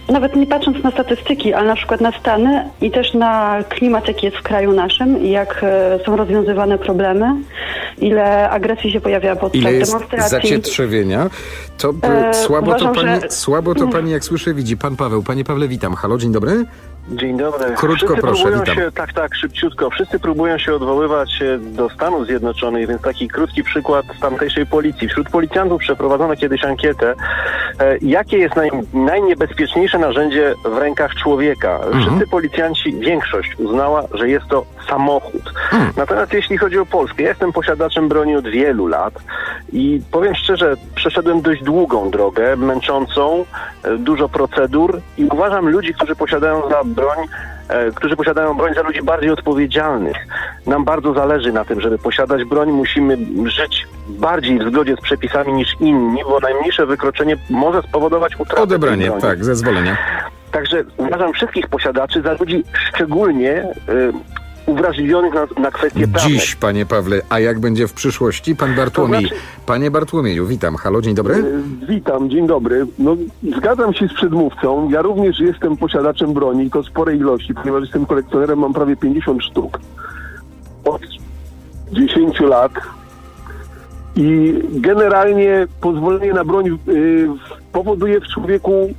nawet nie patrząc na statystyki, ale na przykład na Stany i też na klimat, jaki jest w kraju naszym i jak są rozwiązywane problemy, ile agresji się pojawia podczas demonstracji.
Ile jest zacietrzewienia, to słabo to pani, jak słyszę, widzi. Pan Paweł. Panie Pawle, witam. Halo, dzień dobry.
Dzień dobry.
Krótko, proszę, witam.
Szybciutko. Wszyscy próbują się odwoływać do Stanów Zjednoczonych, więc taki krótki przykład z tamtejszej policji. Wśród policjantów przeprowadzono kiedyś ankietę, jakie jest najniebezpieczniejsze narzędzie w rękach człowieka. Wszyscy policjanci, większość uznała, że jest to samochód. Natomiast jeśli chodzi o Polskę, ja jestem posiadaczem broni od wielu lat i powiem szczerze, przeszedłem dość długą drogę, męczącą, dużo procedur i uważam ludzi, którzy posiadają broń za ludzi bardziej odpowiedzialnych. Nam bardzo zależy na tym, żeby posiadać broń. Musimy żyć bardziej w zgodzie z przepisami niż inni, bo najmniejsze wykroczenie może spowodować utratę
odebranie, tak, zezwolenia.
Także uważam wszystkich posiadaczy za ludzi szczególnie uwrażliwionych na kwestie prawne.
Dziś, panie Pawle, a jak będzie w przyszłości? Pan Bartłomiej. Panie Bartłomieju, witam. Halo, dzień dobry.
Witam, dzień dobry. No, zgadzam się z przedmówcą. Ja również jestem posiadaczem broni, i to sporej ilości, ponieważ jestem kolekcjonerem, mam prawie 50 sztuk. Od 10 lat. I generalnie pozwolenie na broń powoduje w człowieku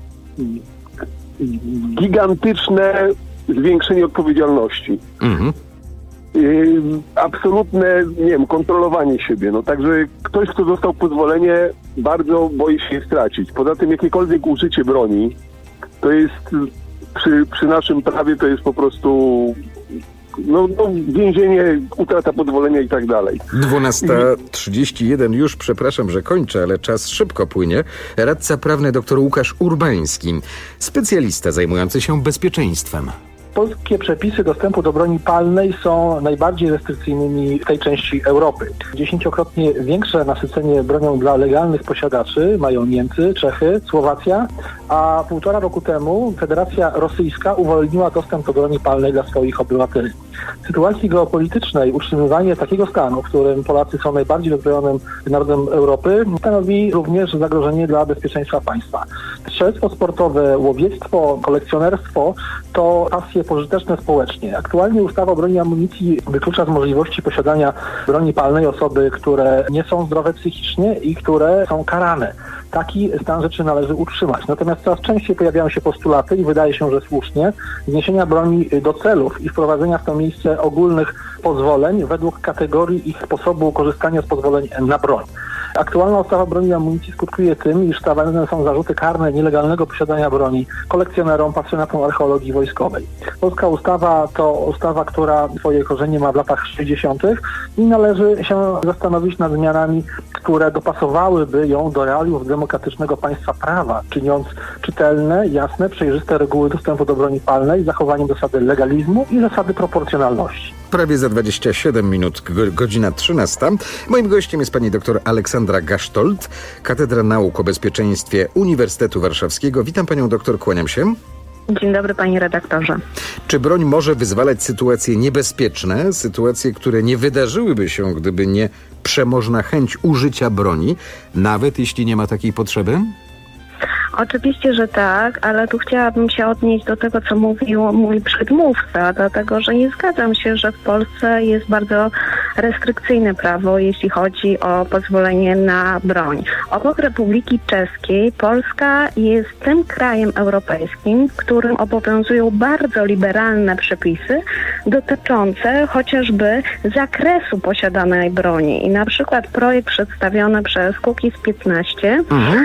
gigantyczne zwiększenie odpowiedzialności. Absolutne, kontrolowanie siebie. No także ktoś, kto dostał pozwolenie, bardzo boi się je stracić. Poza tym jakiekolwiek użycie broni, to jest przy naszym prawie to jest po prostu więzienie, utrata pozwolenia i tak dalej.
12:31, już przepraszam, że kończę, ale czas szybko płynie. Radca prawny dr Łukasz Urbański, specjalista zajmujący się bezpieczeństwem.
Polskie przepisy dostępu do broni palnej są najbardziej restrykcyjnymi w tej części Europy. 10-krotnie większe nasycenie bronią dla legalnych posiadaczy mają Niemcy, Czechy, Słowacja, a 1,5 roku temu Federacja Rosyjska uwolniła dostęp do broni palnej dla swoich obywateli. W sytuacji geopolitycznej utrzymywanie takiego stanu, w którym Polacy są najbardziej rozbrojonym narodem Europy, stanowi również zagrożenie dla bezpieczeństwa państwa. Strzelectwo sportowe, łowiectwo, kolekcjonerstwo to pasje pożyteczne społecznie. Aktualnie ustawa o broni i amunicji wyklucza z możliwości posiadania broni palnej osoby, które nie są zdrowe psychicznie i które są karane. Taki stan rzeczy należy utrzymać. Natomiast coraz częściej pojawiają się postulaty i wydaje się, że słusznie, zniesienia broni do celów i wprowadzenia w to miejsce ogólnych pozwoleń według kategorii ich sposobu korzystania z pozwoleń na broń. Aktualna ustawa broni i amunicji skutkuje tym, iż stawiane są zarzuty karne nielegalnego posiadania broni kolekcjonerom, pasjonatom archeologii wojskowej. Polska ustawa to ustawa, która swoje korzenie ma w latach 60. i należy się zastanowić nad zmianami, które dopasowałyby ją do realiów demokratycznego państwa prawa, czyniąc czytelne, jasne, przejrzyste reguły dostępu do broni palnej z zachowaniem zasady legalizmu i zasady proporcjonalności.
Prawie za 27 minut, godzina 13. Moim gościem jest pani dr Aleksandra Gasztold, Katedra Nauk o Bezpieczeństwie Uniwersytetu Warszawskiego. Witam panią doktor, kłaniam się.
Dzień dobry, panie redaktorze.
Czy broń może wyzwalać sytuacje niebezpieczne, sytuacje, które nie wydarzyłyby się, gdyby nie przemożna chęć użycia broni, nawet jeśli nie ma takiej potrzeby?
Oczywiście, że tak, ale tu chciałabym się odnieść do tego, co mówił mój przedmówca, dlatego że nie zgadzam się, że w Polsce jest bardzo restrykcyjne prawo, jeśli chodzi o pozwolenie na broń. Obok Republiki Czeskiej Polska jest tym krajem europejskim, w którym obowiązują bardzo liberalne przepisy dotyczące chociażby zakresu posiadanej broni. I na przykład projekt przedstawiony przez Kukiz 15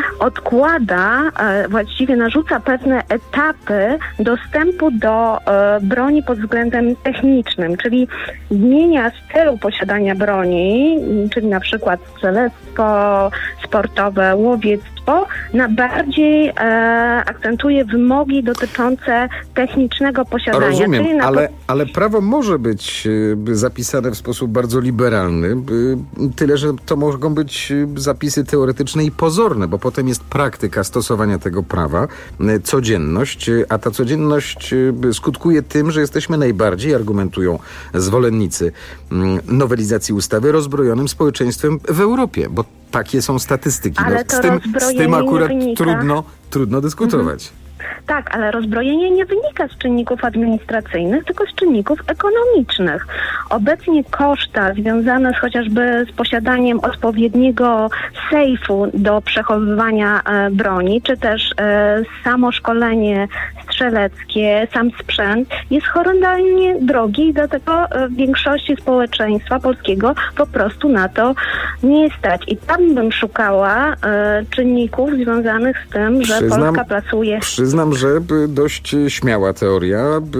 odkłada, właściwie narzuca pewne etapy dostępu do broni pod względem technicznym, czyli zmienia styl posiadania broni, czyli na przykład strzelectwo sportowe, łowiectwo, na bardziej akcentuje wymogi dotyczące technicznego posiadania.
Rozumiem, ale prawo może być zapisane w sposób bardzo liberalny, tyle, że to mogą być zapisy teoretyczne i pozorne, bo potem jest praktyka stosowania tego prawa, codzienność, a ta codzienność skutkuje tym, że jesteśmy najbardziej, argumentują zwolennicy nowelizacji ustawy, rozbrojonym społeczeństwem w Europie, bo takie są statystyki.
Ale
z tym akurat trudno dyskutować.
Tak, ale rozbrojenie nie wynika z czynników administracyjnych, tylko z czynników ekonomicznych. Obecnie koszta związane chociażby z posiadaniem odpowiedniego sejfu do przechowywania broni, czy też samo szkolenie strzeleckie, sam sprzęt jest horrendalnie drogi i dlatego w większości społeczeństwa polskiego po prostu na to nie stać. I tam bym szukała czynników związanych z tym, że Polska pracuje...
Przyznam, że dość śmiała teoria.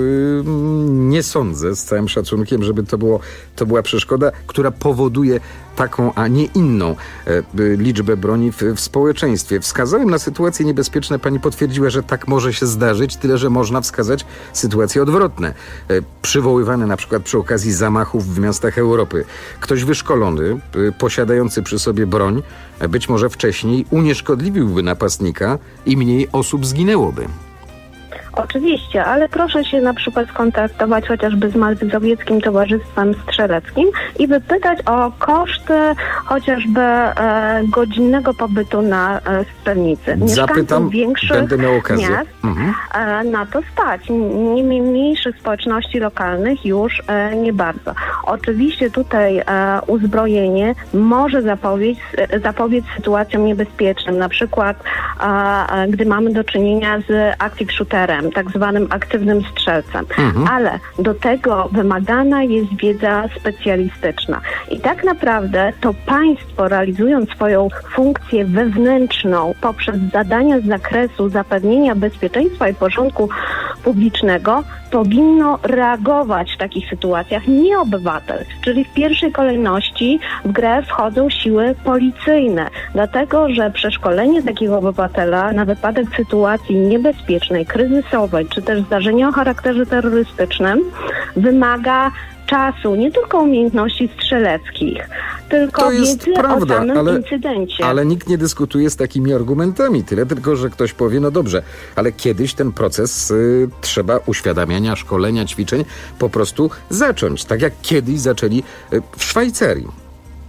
Nie sądzę, z całym szacunkiem, żeby to była przeszkoda, która powoduje taką, a nie inną liczbę broni w społeczeństwie. Wskazałem na sytuacje niebezpieczne. Pani potwierdziła, że tak może się zdarzyć, tyle że można wskazać sytuacje odwrotne. Przywoływane na przykład przy okazji zamachów w miastach Europy. Ktoś wyszkolony, posiadający przy sobie broń, być może wcześniej unieszkodliwiłby napastnika i mniej osób zginęłoby.
Oczywiście, ale proszę się na przykład skontaktować chociażby z Mazowieckim Towarzystwem Strzeleckim i wypytać o koszty chociażby godzinnego pobytu na strzelnicy.
Zapytam, będę miał okazję.
Miast na to stać. Mniejszych społeczności lokalnych już nie bardzo. Oczywiście tutaj uzbrojenie może zapobiec sytuacjom niebezpiecznym, na przykład gdy mamy do czynienia z active shooterem, tak zwanym aktywnym strzelcem. Ale do tego wymagana jest wiedza specjalistyczna. I tak naprawdę to państwo, realizując swoją funkcję wewnętrzną poprzez zadania z zakresu zapewnienia bezpieczeństwa i porządku publicznego, powinno reagować w takich sytuacjach, nie obywatel. Czyli w pierwszej kolejności w grę wchodzą siły policyjne. Dlatego, że przeszkolenie takiego obywatela na wypadek sytuacji niebezpiecznej, kryzysowej, czy też zdarzenia o charakterze terrorystycznym wymaga czasu, nie tylko umiejętności strzeleckich, tylko wiedzy o danym incydencie.
Ale nikt nie dyskutuje z takimi argumentami. Tyle tylko, że ktoś powie, no dobrze, ale kiedyś ten proces trzeba uświadamiania, szkolenia, ćwiczeń po prostu zacząć. Tak jak kiedyś zaczęli w Szwajcarii.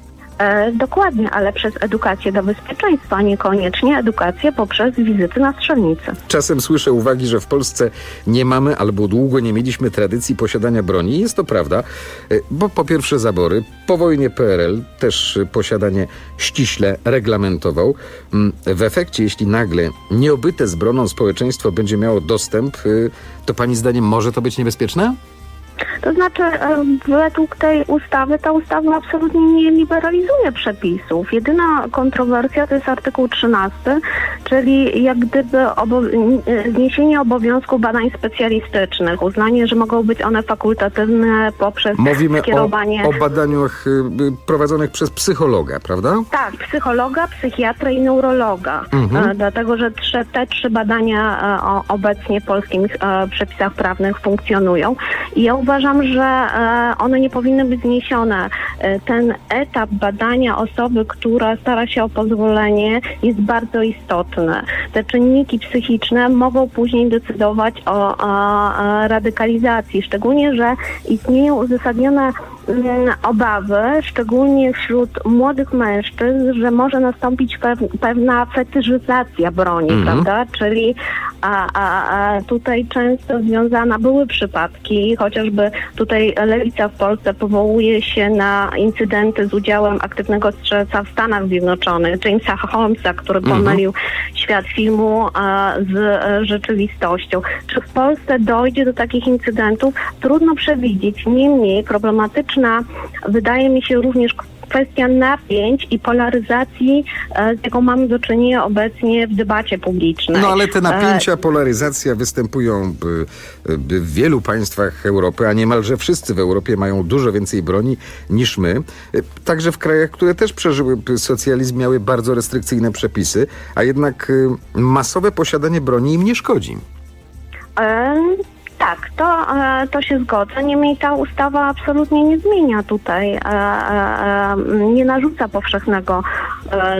Dokładnie, ale przez edukację do bezpieczeństwa, niekoniecznie edukację poprzez wizyty na strzelnicy.
Czasem słyszę uwagi, że w Polsce nie mamy albo długo nie mieliśmy tradycji posiadania broni. Jest to prawda, bo po pierwsze zabory, po wojnie PRL też posiadanie ściśle reglamentował. W efekcie, jeśli nagle nieobyte z bronią społeczeństwo będzie miało dostęp, to pani zdaniem może to być niebezpieczne?
To znaczy, według tej ustawy, ta ustawa absolutnie nie liberalizuje przepisów. Jedyna kontrowersja to jest artykuł 13, czyli jak gdyby zniesienie obowiązku badań specjalistycznych, uznanie, że mogą być one fakultatywne poprzez skierowanie...
Mówimy o badaniach prowadzonych przez psychologa, prawda?
Tak, psychologa, psychiatra i neurologa. Dlatego, że te trzy badania obecnie w polskich przepisach prawnych funkcjonują. I ja uważam, że one nie powinny być zniesione. Ten etap badania osoby, która stara się o pozwolenie, jest bardzo istotny. Te czynniki psychiczne mogą później decydować o radykalizacji, szczególnie, że istnieją uzasadnione obawy, szczególnie wśród młodych mężczyzn, że może nastąpić pewna fetyszyzacja broni, prawda? Czyli tutaj często były przypadki, chociażby tutaj Lewica w Polsce powołuje się na incydenty z udziałem aktywnego strzelca w Stanach Zjednoczonych, Jamesa Holmesa, który pomylił świat filmu z rzeczywistością. Czy w Polsce dojdzie do takich incydentów? Trudno przewidzieć. Niemniej problematyczna wydaje mi się również kwestia napięć i polaryzacji, z jaką mamy do czynienia obecnie w debacie publicznej.
No ale te napięcia, polaryzacja występują w wielu państwach Europy, a niemalże wszyscy w Europie mają dużo więcej broni niż my. Także w krajach, które też przeżyły socjalizm, miały bardzo restrykcyjne przepisy, a jednak masowe posiadanie broni im nie szkodzi.
Tak, to się zgodzę. Niemniej ta ustawa absolutnie nie zmienia tutaj, nie narzuca powszechnego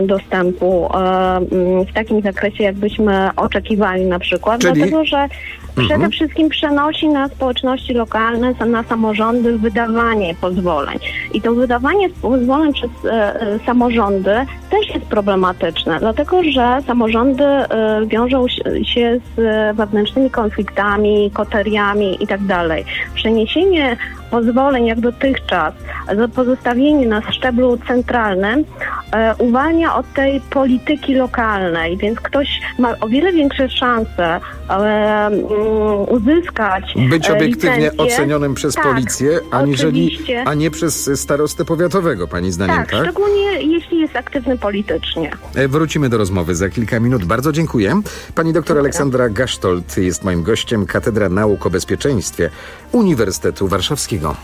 dostępu w takim zakresie, jakbyśmy oczekiwali na przykład.
Czyli
dlatego, że Przede wszystkim przenosi na społeczności lokalne, na samorządy wydawanie pozwoleń. I to wydawanie pozwoleń przez samorządy też jest problematyczne, dlatego że samorządy wiążą się z wewnętrznymi konfliktami, koteriami i tak dalej. Przeniesienie pozwoleń jak dotychczas, pozostawienie na szczeblu centralnym uwalnia od tej polityki lokalnej, więc ktoś ma o wiele większe szanse uzyskać
być obiektywnie
licencję
ocenionym przez policję, a nie przez starostę powiatowego, pani zdaniem, tak?
Szczególnie jeśli jest aktywny politycznie.
Wrócimy do rozmowy za kilka minut. Bardzo dziękuję. Pani doktor Aleksandra Gasztold jest moim gościem, Katedra Nauk o Bezpieczeństwie Uniwersytetu Warszawskiego.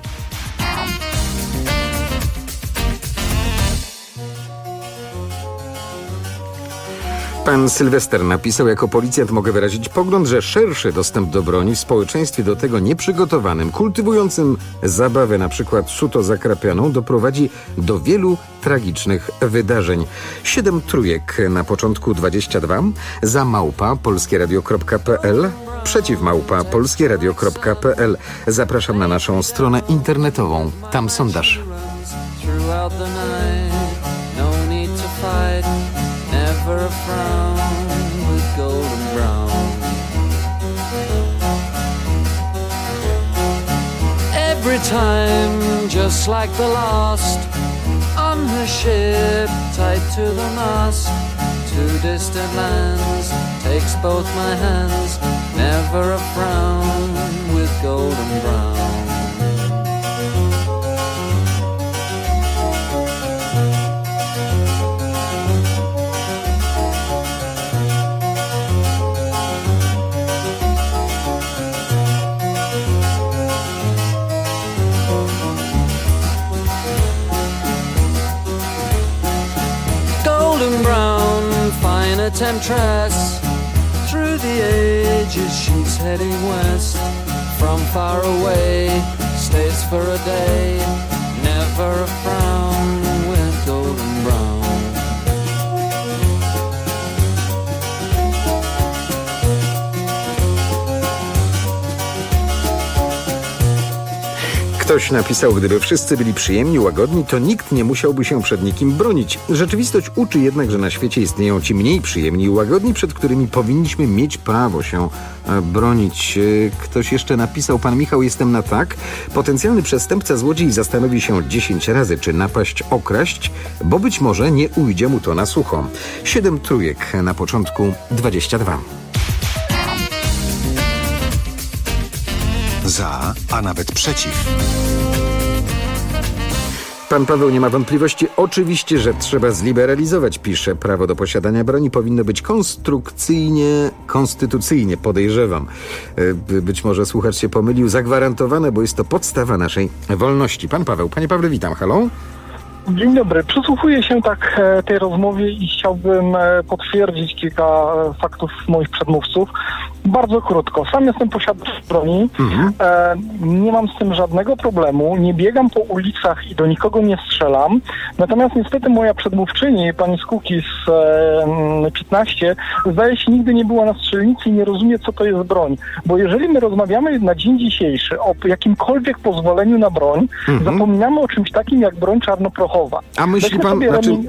Pan Sylwester napisał: jako policjant mogę wyrazić pogląd, że szerszy dostęp do broni w społeczeństwie do tego nieprzygotowanym, kultywującym zabawę na przykład suto zakrapianą, doprowadzi do wielu tragicznych wydarzeń. 7 trójek na początku 22, za @polskieradio.pl, przeciw @polskieradio.pl. Zapraszam na naszą stronę internetową. Tam sondaż.
Never a frown with golden brown. Every time, just like the last, on her ship, tied to the mast, to distant lands, takes both my hands. Never a frown with golden brown. Temptress, through the ages she's heading west. From far away, stays for a day. Never a frown with golden brown.
Ktoś napisał: gdyby wszyscy byli przyjemni, łagodni, to nikt nie musiałby się przed nikim bronić. Rzeczywistość uczy jednak, że na świecie istnieją ci mniej przyjemni i łagodni, przed którymi powinniśmy mieć prawo się bronić. Ktoś jeszcze napisał: pan Michał, jestem na tak. Potencjalny przestępca, złodziej zastanowi się 10 razy, czy napaść, okraść, bo być może nie ujdzie mu to na sucho. 7 trójek na początku 22.
Za, a nawet przeciw.
Pan Paweł nie ma wątpliwości. Oczywiście, że trzeba zliberalizować, pisze. Prawo do posiadania broni powinno być konstytucyjnie, podejrzewam. Być może słuchacz się pomylił, zagwarantowane, bo jest to podstawa naszej wolności. Pan Paweł. Panie Pawle, witam. Halo?
Dzień dobry. Przysłuchuję się tej rozmowie i chciałbym potwierdzić kilka faktów moich przedmówców. Bardzo krótko. Sam jestem posiadaczem broni. Nie mam z tym żadnego problemu. Nie biegam po ulicach i do nikogo nie strzelam. Natomiast niestety moja przedmówczyni, pani z Kukiz 15, zdaje się nigdy nie była na strzelnicy i nie rozumie, co to jest broń. Bo jeżeli my rozmawiamy na dzień dzisiejszy o jakimkolwiek pozwoleniu na broń, zapominamy o czymś takim jak broń czarnoprochowa.
A myśli pan,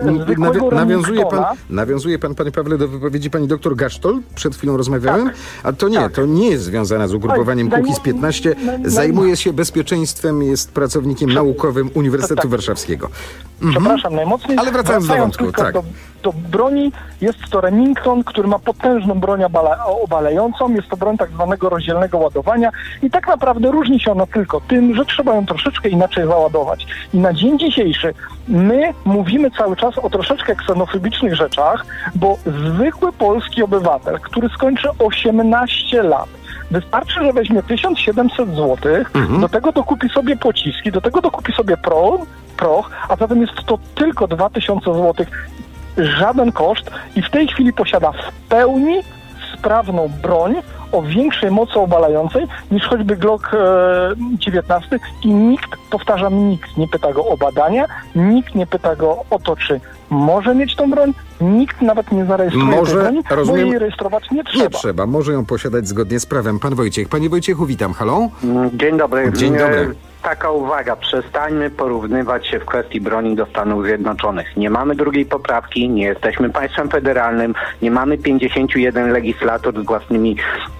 nawiązuje pan, panie Pawle, do wypowiedzi pani doktor Gasztold? Przed chwilą rozmawiałem? Tak. A to nie jest związane z ugrupowaniem Kukiz 15. Zajmuje się bezpieczeństwem, jest pracownikiem naukowym Uniwersytetu Warszawskiego.
Przepraszam, najmocniej.
Ale wracając do wątku, tak.
Do broni jest to Remington, który ma potężną broń obalającą. Jest to broń tak zwanego rozdzielnego ładowania i tak naprawdę różni się ona tylko tym, że trzeba ją troszeczkę inaczej załadować. I na dzień dzisiejszy my mówimy cały czas o troszeczkę ksenofobicznych rzeczach, bo zwykły polski obywatel, który skończy 18 lat, wystarczy, że weźmie 1700 zł, do tego dokupi sobie pociski, do tego dokupi sobie proch, a zatem jest to tylko 2000 zł. Żaden koszt i w tej chwili posiada w pełni sprawną broń o większej mocy obalającej niż choćby Glock 19 i nikt, powtarzam, nikt nie pyta go o badania, nikt nie pyta go o to, czy może mieć tą broń, nikt nawet nie zarejestruje tej broni, bo jej rejestrować nie trzeba.
Nie trzeba, może ją posiadać zgodnie z prawem. Pan Wojciech. Panie Wojciechu, witam. Halo?
Dzień dobry.
Dzień dobry.
Taka uwaga, przestańmy porównywać się w kwestii broni do Stanów Zjednoczonych. Nie mamy drugiej poprawki, nie jesteśmy państwem federalnym, nie mamy 51 legislatur z własnymi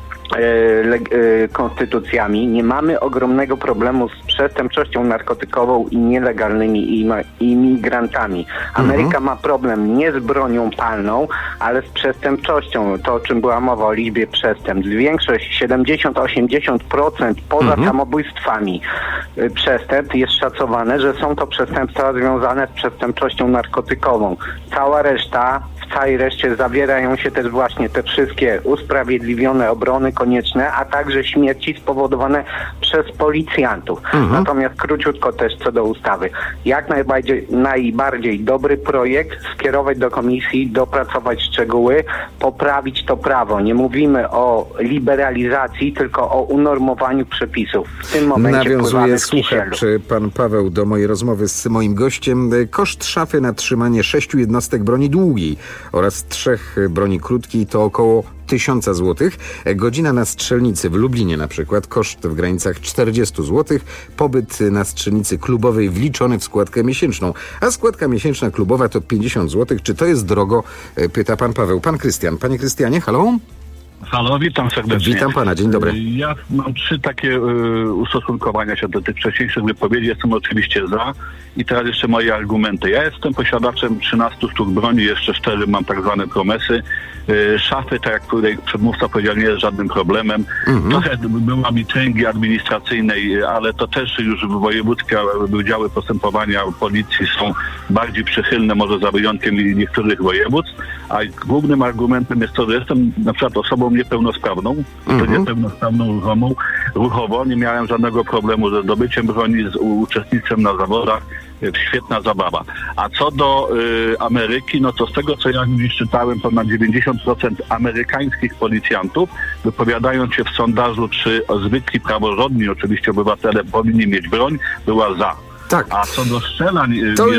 konstytucjami, nie mamy ogromnego problemu z przestępczością narkotykową i nielegalnymi imigrantami. Ameryka ma problem nie z bronią palną, ale z przestępczością. To, o czym była mowa, o liczbie przestępstw. Większość, 70-80% poza samobójstwami przestępstw jest szacowane, że są to przestępstwa związane z przestępczością narkotykową. Cała reszta, w całej reszcie zawierają się też właśnie te wszystkie usprawiedliwione obrony konieczne, a także śmierci spowodowane przez policjantów. Natomiast króciutko też co do ustawy. Jak najbardziej dobry projekt skierować do komisji, dopracować szczegóły, poprawić to prawo. Nie mówimy o liberalizacji, tylko o unormowaniu przepisów. W tym momencie
nawiązuje słuchacz pan Paweł do mojej rozmowy z moim gościem. Koszt szafy na trzymanie 6 jednostek broni długiej oraz 3 broni krótkiej to około 1000 zł. Godzina na strzelnicy w Lublinie na przykład koszt w granicach 40 zł. Pobyt na strzelnicy klubowej wliczony w składkę miesięczną. A składka miesięczna klubowa to 50 zł. Czy to jest drogo? Pyta pan Paweł. Pan Krystian. Panie Krystianie, halo?
Halo, witam serdecznie.
Witam pana, dzień dobry.
Ja mam 3 takie ustosunkowania się do tych wcześniejszych wypowiedzi. Jestem oczywiście za. I teraz jeszcze moje argumenty. Ja jestem posiadaczem 13 sztuk broni, jeszcze 4 mam tak zwane promesy. Szafy, tak jak tutaj przedmówca powiedział, nie jest żadnym problemem. Trochę była mi tęgi administracyjnej, ale to też już wojewódzkie wydziały postępowania policji są bardziej przychylne, może za wyjątkiem niektórych województw, a głównym argumentem jest to, że jestem na przykład osobą niepełnosprawną, niepełnosprawną ruchowo, nie miałem żadnego problemu ze zdobyciem broni, z uczestnictwem na zawodach. Świetna zabawa. A co do Ameryki, no to z tego, co ja już czytałem, ponad 90% amerykańskich policjantów, wypowiadając się w sondażu, czy zwykli praworządni, oczywiście obywatele, powinni mieć broń, była za.
Tak.
A co do strzelań,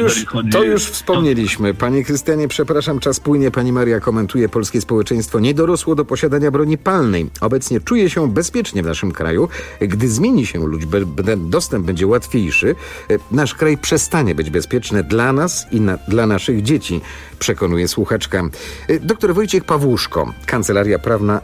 to już wspomnieliśmy. Panie Krystianie, przepraszam, czas płynie. Pani Maria komentuje, polskie społeczeństwo nie dorosło do posiadania broni palnej. Obecnie czuje się bezpiecznie w naszym kraju. Gdy zmieni się dostęp będzie łatwiejszy, nasz kraj przestanie być bezpieczny dla nas i dla naszych dzieci, przekonuje słuchaczka. Doktor Wojciech Pawłuszko, Kancelaria Prawna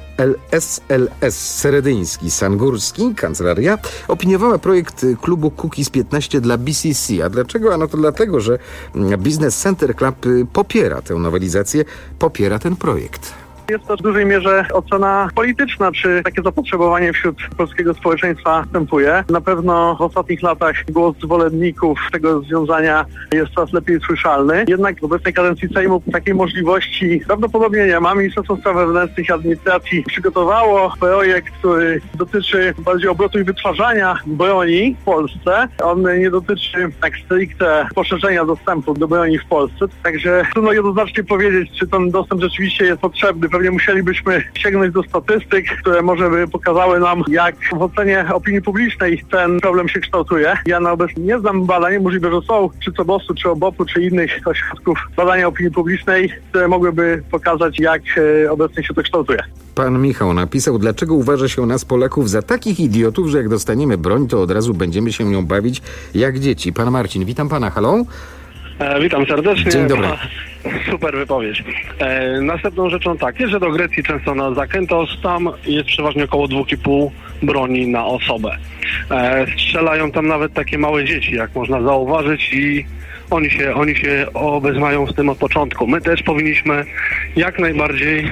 SLS Seredyński-Sangurski, kancelaria, opiniowała projekt klubu Kukiz 15 dla BCC. A dlaczego? Ano to dlatego, że Business Center Club popiera tę nowelizację, popiera ten projekt.
Jest to w dużej mierze ocena polityczna, czy takie zapotrzebowanie wśród polskiego społeczeństwa występuje. Na pewno w ostatnich latach głos zwolenników tego rozwiązania jest coraz lepiej słyszalny. Jednak w obecnej kadencji Sejmu takiej możliwości prawdopodobnie nie ma. Ministerstwo Spraw Wewnętrznych i Administracji przygotowało projekt, który dotyczy bardziej obrotu i wytwarzania broni w Polsce. On nie dotyczy tak stricte poszerzenia dostępu do broni w Polsce. Także trudno jednoznacznie powiedzieć, czy ten dostęp rzeczywiście jest potrzebny. Pewnie musielibyśmy sięgnąć do statystyk, które może by pokazały nam, jak w ocenie opinii publicznej ten problem się kształtuje. Ja na obecnie nie znam badań, możliwe, że są, czy CBOS-u, czy OBOP-u, czy innych ośrodków badania opinii publicznej, które mogłyby pokazać, jak obecnie się to kształtuje.
Pan Michał napisał, dlaczego uważa się nas, Polaków, za takich idiotów, że jak dostaniemy broń, to od razu będziemy się nią bawić jak dzieci. Pan Marcin, witam pana, halo?
Witam serdecznie.
Dzień dobry.
Super wypowiedź. Następną rzeczą tak, jeżdżę do Grecji często na Zakynthos, tam jest przeważnie około 2,5 broni na osobę. Strzelają tam nawet takie małe dzieci, jak można zauważyć, i oni się obezmają z tym od początku. My też powinniśmy jak najbardziej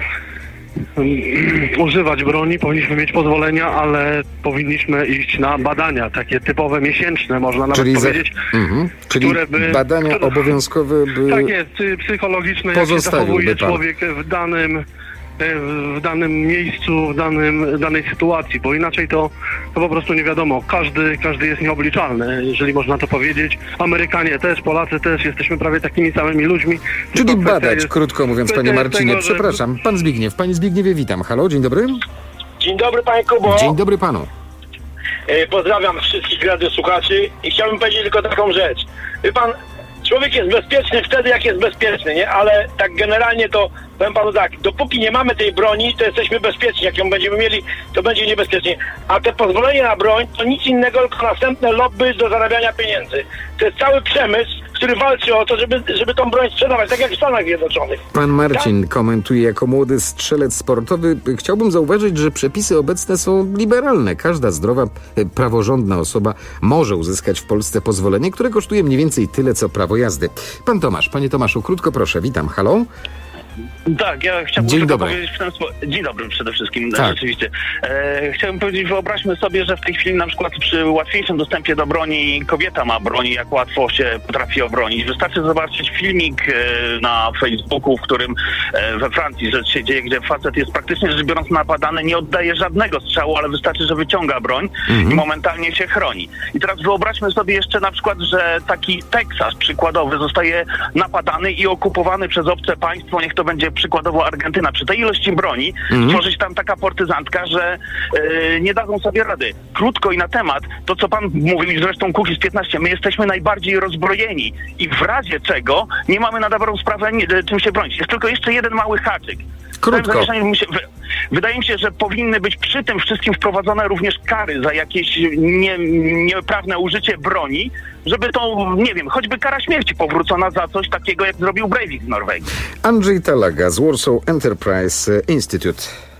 używać broni, powinniśmy mieć pozwolenia, ale powinniśmy iść na badania, takie typowe miesięczne, można nawet powiedzieć.
Czyli badania obowiązkowe by...
Tak jest, psychologiczne, jak się zachowuje człowiek w danym miejscu, w danej sytuacji, bo inaczej to po prostu nie wiadomo. Każdy jest nieobliczalny, jeżeli można to powiedzieć. Amerykanie też, Polacy też, jesteśmy prawie takimi samymi ludźmi.
Czyli badać, krótko mówiąc, panie Marcinie. Przepraszam, pan Zbigniew. Panie Zbigniewie, witam. Halo, dzień dobry.
Dzień dobry, panie Kubo.
Dzień dobry panu.
Pozdrawiam wszystkich radiosłuchaczy i chciałbym powiedzieć tylko taką rzecz. Wie pan, człowiek jest bezpieczny wtedy, jak jest bezpieczny, nie? Ale tak generalnie to powiem panu tak, dopóki nie mamy tej broni, to jesteśmy bezpieczni. Jak ją będziemy mieli, to będzie niebezpiecznie. A te pozwolenie na broń to nic innego, tylko następne lobby do zarabiania pieniędzy. To jest cały przemysł, który walczy o to, żeby tą broń sprzedawać, tak jak w Stanach Zjednoczonych.
Pan Marcin komentuje, jako młody strzelec sportowy, chciałbym zauważyć, że przepisy obecne są liberalne. Każda zdrowa, praworządna osoba może uzyskać w Polsce pozwolenie, które kosztuje mniej więcej tyle, co prawo jazdy. Pan Tomasz, panie Tomaszu, krótko proszę, witam, halo?
Tak, ja chciałbym
Dzień
tylko
dobry.
powiedzieć w ten sposób. Dzień dobry przede wszystkim,
Tak.
rzeczywiście. Chciałbym powiedzieć, wyobraźmy sobie, że w tej chwili na przykład przy łatwiejszym dostępie do broni kobieta ma broni, jak łatwo się potrafi obronić. Wystarczy zobaczyć filmik na Facebooku, w którym we Francji rzecz się dzieje, gdzie facet jest praktycznie rzecz biorąc napadany, nie oddaje żadnego strzału, ale wystarczy, że wyciąga broń i momentalnie się chroni. I teraz wyobraźmy sobie jeszcze na przykład, że taki Teksas przykładowy zostaje napadany i okupowany przez obce państwo, niech to będzie przykładowo Argentyna. Przy tej ilości broni tworzy się tam taka partyzantka, że nie dadzą sobie rady. Krótko i na temat, to co pan mówił, zresztą Kukiz 15, my jesteśmy najbardziej rozbrojeni i w razie czego nie mamy na dobrą sprawę czym się bronić. Jest tylko jeszcze jeden mały haczyk.
Krótko.
Wydaje mi się, że powinny być przy tym wszystkim wprowadzone również kary za jakieś nieprawne użycie broni, żeby to, nie wiem, choćby kara śmierci powrócona za coś takiego, jak zrobił Breivik w Norwegii.
Andrzej Talaga z Warsaw Enterprise Institute.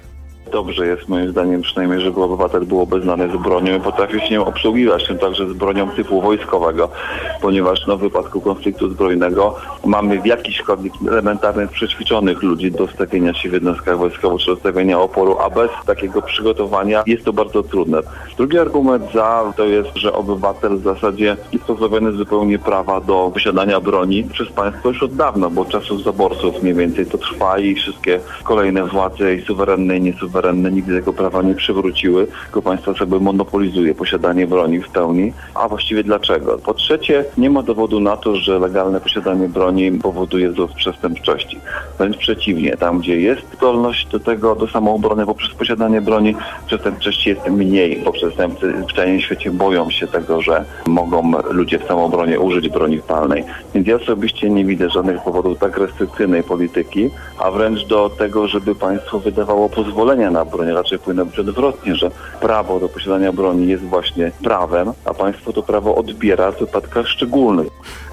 Dobrze jest moim zdaniem przynajmniej, żeby obywatel był obeznany z bronią i potrafił się nią obsługiwać, tym także z bronią typu wojskowego, ponieważ w wypadku konfliktu zbrojnego mamy w jakiś sposób elementarnych przećwiczonych ludzi do stawienia się w jednostkach wojskowych czy do stawienia oporu, a bez takiego przygotowania jest to bardzo trudne. Drugi argument za to jest, że obywatel w zasadzie jest pozbawiony zupełnie prawa do posiadania broni przez państwo już od dawna, bo od czasów zaborców mniej więcej to trwa i wszystkie kolejne władze i suwerenne i niesuwerenne nigdy tego prawa nie przywróciły, tylko państwo sobie monopolizuje posiadanie broni w pełni. A właściwie dlaczego? Po trzecie, nie ma dowodu na to, że legalne posiadanie broni powoduje wzrost przestępczości. Wręcz przeciwnie, tam gdzie jest zdolność do tego, do samoobrony poprzez posiadanie broni, przestępczości jest mniej, bo przestępcy w całym świecie boją się tego, że mogą ludzie w samoobronie użyć broni palnej. Więc ja osobiście nie widzę żadnych powodów tak restrykcyjnej polityki, a wręcz do tego, żeby państwo wydawało pozwolenia na broń. Raczej powinno być odwrotnie, że prawo do posiadania broni jest właśnie prawem, a państwo to prawo odbiera w wypadkach szczególnych.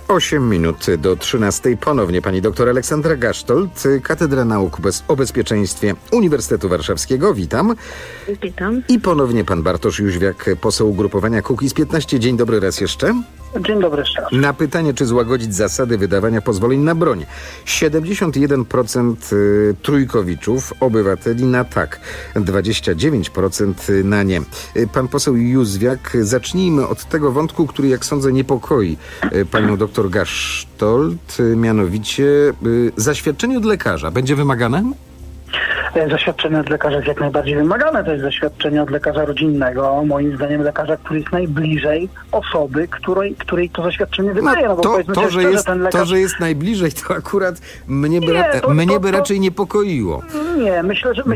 8 minut do 13. Ponownie pani dr Aleksandra Gasztold, Katedra Nauk o Bezpieczeństwie Uniwersytetu Warszawskiego. Witam.
Witam.
I ponownie pan Bartosz Jóźwiak, poseł ugrupowania Kukiz 15. Dzień dobry raz jeszcze.
Dzień dobry jeszcze raz.
Na pytanie, czy złagodzić zasady wydawania pozwoleń na broń. 71% trójkowiczów, obywateli na tak, 29% na nie. Pan poseł Józwiak, zacznijmy od tego wątku, który, jak sądzę, niepokoi panią dr Gasztold, mianowicie zaświadczenie od lekarza będzie wymagane?
Zaświadczenie od lekarza jest jak najbardziej wymagane. To jest zaświadczenie od lekarza rodzinnego, moim zdaniem lekarza, który jest najbliżej osoby, której to zaświadczenie wydaje. No, bo
to, że jest najbliżej, to akurat mnie by raczej niepokoiło.
Nie, myślę, że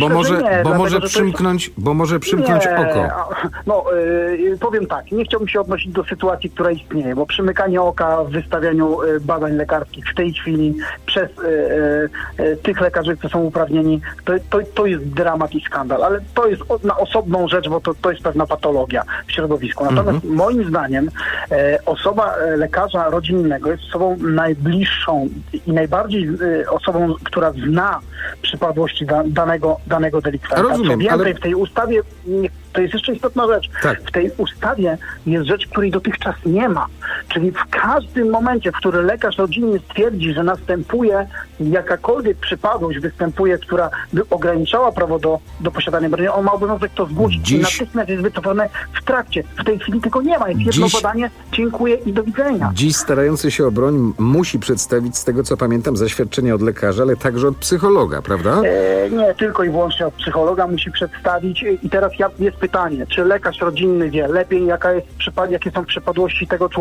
może przymknąć oko.
Powiem tak, nie chciałbym się odnosić do sytuacji, która istnieje, bo przymykanie oka w wystawianiu badań lekarskich w tej chwili przez tych lekarzy, którzy są uprawnieni, to jest dramat i skandal, ale to jest na osobną rzecz, bo to jest pewna patologia w środowisku. Natomiast moim zdaniem osoba lekarza rodzinnego jest osobą najbliższą i najbardziej osobą, która zna przypadłości danego delikwenta.
Rozumiem,
Co więcej, w tej ustawie, to jest jeszcze istotna rzecz, w tej ustawie jest rzecz, której dotychczas nie ma. Czyli w każdym momencie, w którym lekarz rodzinny stwierdzi, że następuje jakakolwiek przypadłość, która by ograniczała prawo do posiadania broni, on ma obowiązek to zgłosić i natychmiast jest wycofane w trakcie. W tej chwili tego nie ma. Jest jedno badanie, dziękuję i do widzenia.
Dziś starający się o broń musi przedstawić, z tego co pamiętam, zaświadczenie od lekarza, ale także od psychologa, prawda?
Nie, tylko i wyłącznie od psychologa musi przedstawić. I teraz jest pytanie, czy lekarz rodzinny wie lepiej, jakie są przypadłości tego człowieka,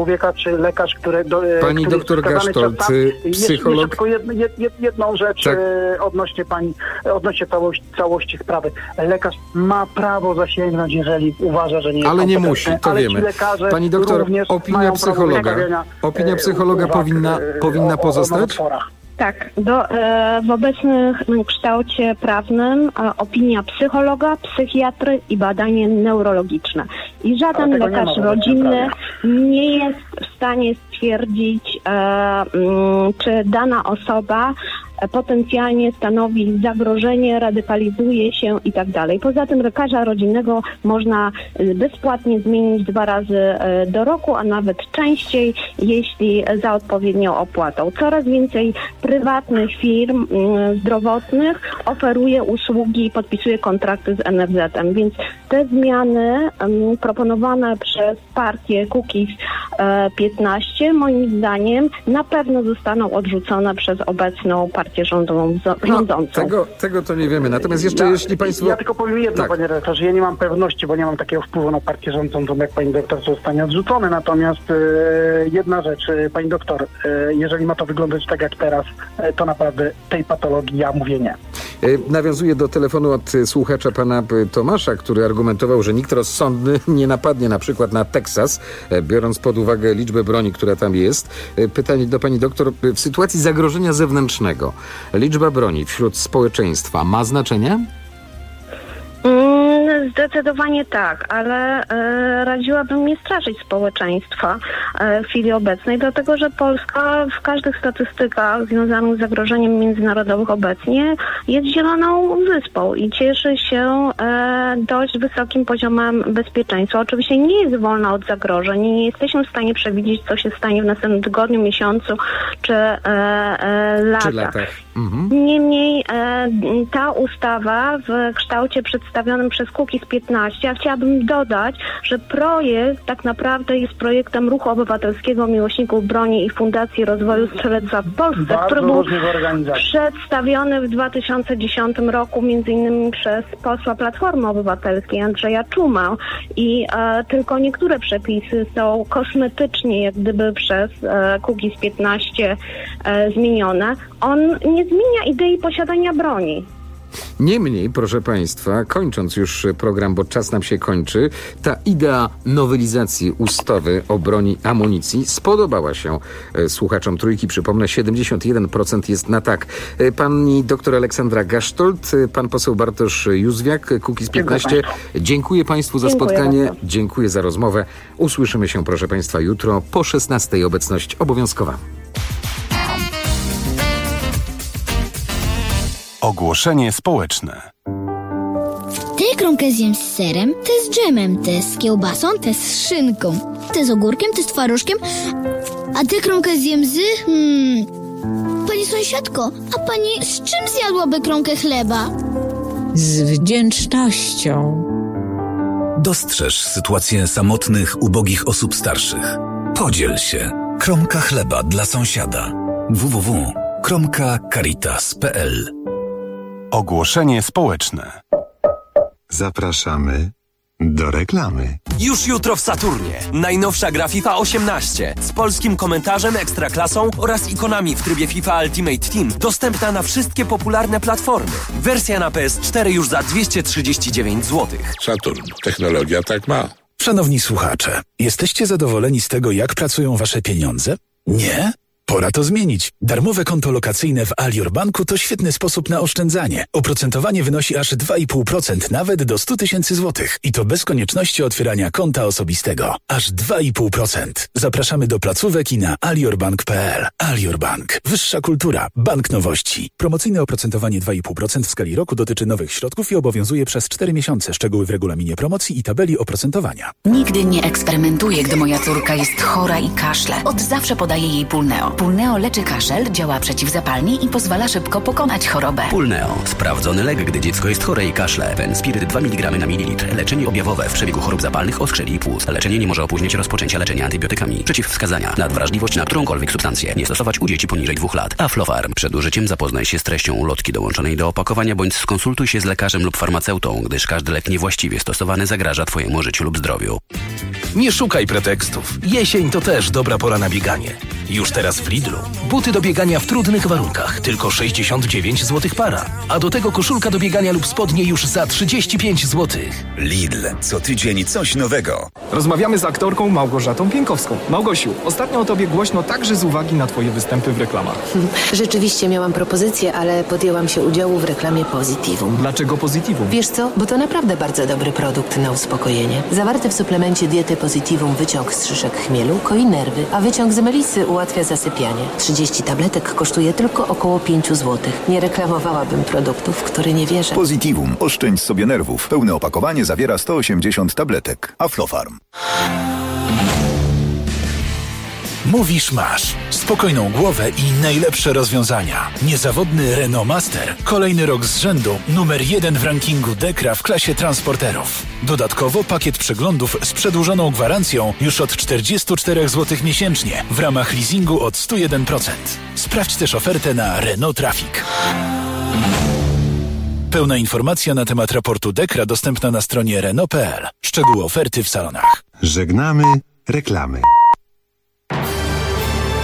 czy lekarz, który...
Pani
który
doktor
wskazany
Gasztold,
czas,
psycholog...
Jeszcze tylko jedną rzecz
tak.
odnośnie całości sprawy. Lekarz ma prawo zasięgnąć, jeżeli uważa, że nie jest
Ale nie
kompetentny,
musi, to
ale
wiemy. Pani doktor, opinia psychologa powinna pozostać?
Tak, w obecnym kształcie prawnym opinia psychologa, psychiatry i badanie neurologiczne. I żaden lekarz rodzinny nie jest w stanie stwierdzić, czy dana osoba potencjalnie stanowi zagrożenie, radykalizuje się i tak dalej. Poza tym lekarza rodzinnego można bezpłatnie zmienić 2 razy do roku, a nawet częściej, jeśli za odpowiednią opłatą. Coraz więcej prywatnych firm zdrowotnych oferuje usługi, podpisuje kontrakty z NFZ-em, więc te zmiany proponowane przez partię Kukiz 15 moim zdaniem na pewno zostaną odrzucone przez obecną partię rządzącą.
Tego to nie wiemy. Natomiast jeszcze jeśli państwo...
Ja tylko powiem jedno, tak. Panie redaktorze, ja nie mam pewności, bo nie mam takiego wpływu na partię rządzącą, jak pani doktor zostanie odrzucony. Natomiast jedna rzecz, pani doktor, jeżeli ma to wyglądać tak jak teraz, to naprawdę tej patologii ja mówię nie.
Nawiązuję do telefonu od słuchacza pana Tomasza, który argumentował, że nikt rozsądny nie napadnie na przykład na Teksas, biorąc pod uwagę liczbę broni, która tam jest. Pytanie do pani doktor. W sytuacji zagrożenia zewnętrznego liczba broni wśród społeczeństwa ma znaczenie?
Zdecydowanie tak, ale radziłabym nie straszyć społeczeństwa w chwili obecnej, dlatego że Polska w każdych statystykach związanych z zagrożeniem międzynarodowym obecnie jest zieloną wyspą i cieszy się dość wysokim poziomem bezpieczeństwa. Oczywiście nie jest wolna od zagrożeń i nie jesteśmy w stanie przewidzieć, co się stanie w następnym tygodniu, miesiącu czy latach. Niemniej ta ustawa w kształcie przedstawionym przez Kukiz 15, a chciałabym dodać, że projekt tak naprawdę jest projektem Ruchu Obywatelskiego Miłośników Broni i Fundacji Rozwoju Strzelectwa w Polsce, który był przedstawiony w 2010 roku między innymi przez posła Platformy Obywatelskiej Andrzeja Czumę i tylko niektóre przepisy są kosmetycznie jak gdyby przez Kukiz 15 zmienione. On nie zmienia idei posiadania broni.
Niemniej, proszę państwa, kończąc już program, bo czas nam się kończy, ta idea nowelizacji ustawy o broni amunicji spodobała się słuchaczom Trójki. Przypomnę, 71% jest na tak. Pani doktor Aleksandra Gasztold, pan poseł Bartosz Józwiak, Kukiz 15. Dziękuję państwu za spotkanie. Bardzo. Dziękuję za rozmowę. Usłyszymy się, proszę państwa, jutro po 16:00. Obecność obowiązkowa.
Ogłoszenie społeczne.
Tę kromkę zjem z serem, tę z dżemem, tę z kiełbasą, tę z szynką, tę z ogórkiem, tę z twarożkiem, a tę kromkę zjem z... Pani sąsiadko, a pani z czym zjadłaby kromkę chleba?
Z wdzięcznością.
Dostrzeż sytuację samotnych, ubogich osób starszych. Podziel się. Kromka chleba dla sąsiada. www.kromkacaritas.pl. Ogłoszenie społeczne.
Zapraszamy do reklamy.
Już jutro w Saturnie. Najnowsza gra FIFA 18 z polskim komentarzem, ekstraklasą oraz ikonami w trybie FIFA Ultimate Team. Dostępna na wszystkie popularne platformy. Wersja na PS4 już za 239 zł.
Saturn. Technologia tak ma.
Szanowni słuchacze, jesteście zadowoleni z tego, jak pracują wasze pieniądze? Nie? Pora to zmienić. Darmowe konto lokacyjne w Alior Banku to świetny sposób na oszczędzanie. Oprocentowanie wynosi aż 2,5%, nawet do 100 000 złotych. I to bez konieczności otwierania konta osobistego. Aż 2,5%. Zapraszamy do placówek i na aliorbank.pl. Alior Bank. Wyższa kultura. Bank nowości. Promocyjne oprocentowanie 2,5% w skali roku dotyczy nowych środków i obowiązuje przez 4 miesiące. Szczegóły w regulaminie promocji i tabeli oprocentowania.
Nigdy nie eksperymentuję, gdy moja córka jest chora i kaszle. Od zawsze podaję jej Pulneo. Pulneo leczy kaszel, działa przeciwzapalnie i pozwala szybko pokonać chorobę.
Pulneo. Sprawdzony lek, gdy dziecko jest chore i kaszle. Penspiryt 2 mg na mililitr. Leczenie objawowe w przebiegu chorób zapalnych oskrzeli i płuc. Leczenie nie może opóźnić rozpoczęcia leczenia antybiotykami. Przeciwwskazania. Nadwrażliwość na którąkolwiek substancję. Nie stosować u dzieci poniżej 2 lat. Aflofarm. Przed użyciem zapoznaj się z treścią ulotki dołączonej do opakowania bądź skonsultuj się z lekarzem lub farmaceutą, gdyż każdy lek niewłaściwie stosowany zagraża Twojemu życiu lub zdrowiu.
Nie szukaj pretekstów. Jesień to też dobra pora na bieganie. Już teraz w Lidlu. Buty do biegania w trudnych warunkach. Tylko 69 zł para. A do tego koszulka do biegania lub spodnie już za 35 zł.
Lidl. Co tydzień coś nowego.
Rozmawiamy z aktorką Małgorzatą Pienkowską. Małgosiu, ostatnio o tobie głośno także z uwagi na twoje występy w reklamach.
Rzeczywiście miałam propozycję, ale podjęłam się udziału w reklamie Positivum.
Dlaczego Positivum?
Wiesz co? Bo to naprawdę bardzo dobry produkt na uspokojenie. Zawarty w suplemencie diety Positivum wyciąg z szyszek chmielu koi nerwy, a wyciąg z melisy ułatwia zasypianie. 30 tabletek kosztuje tylko około 5 zł. Nie reklamowałabym produktów, w które nie wierzę.
Positivum. Oszczędź sobie nerwów. Pełne opakowanie zawiera 180 tabletek. Aflofarm.
Mówisz masz. Spokojną głowę i najlepsze rozwiązania. Niezawodny Renault Master. Kolejny rok z rzędu numer 1 w rankingu Dekra w klasie transporterów. Dodatkowo pakiet przeglądów z przedłużoną gwarancją już od 44 zł miesięcznie w ramach leasingu od 101%. Sprawdź też ofertę na Renault Traffic. Pełna informacja na temat raportu Dekra dostępna na stronie Renault.pl. Szczegóły oferty w salonach.
Żegnamy reklamy.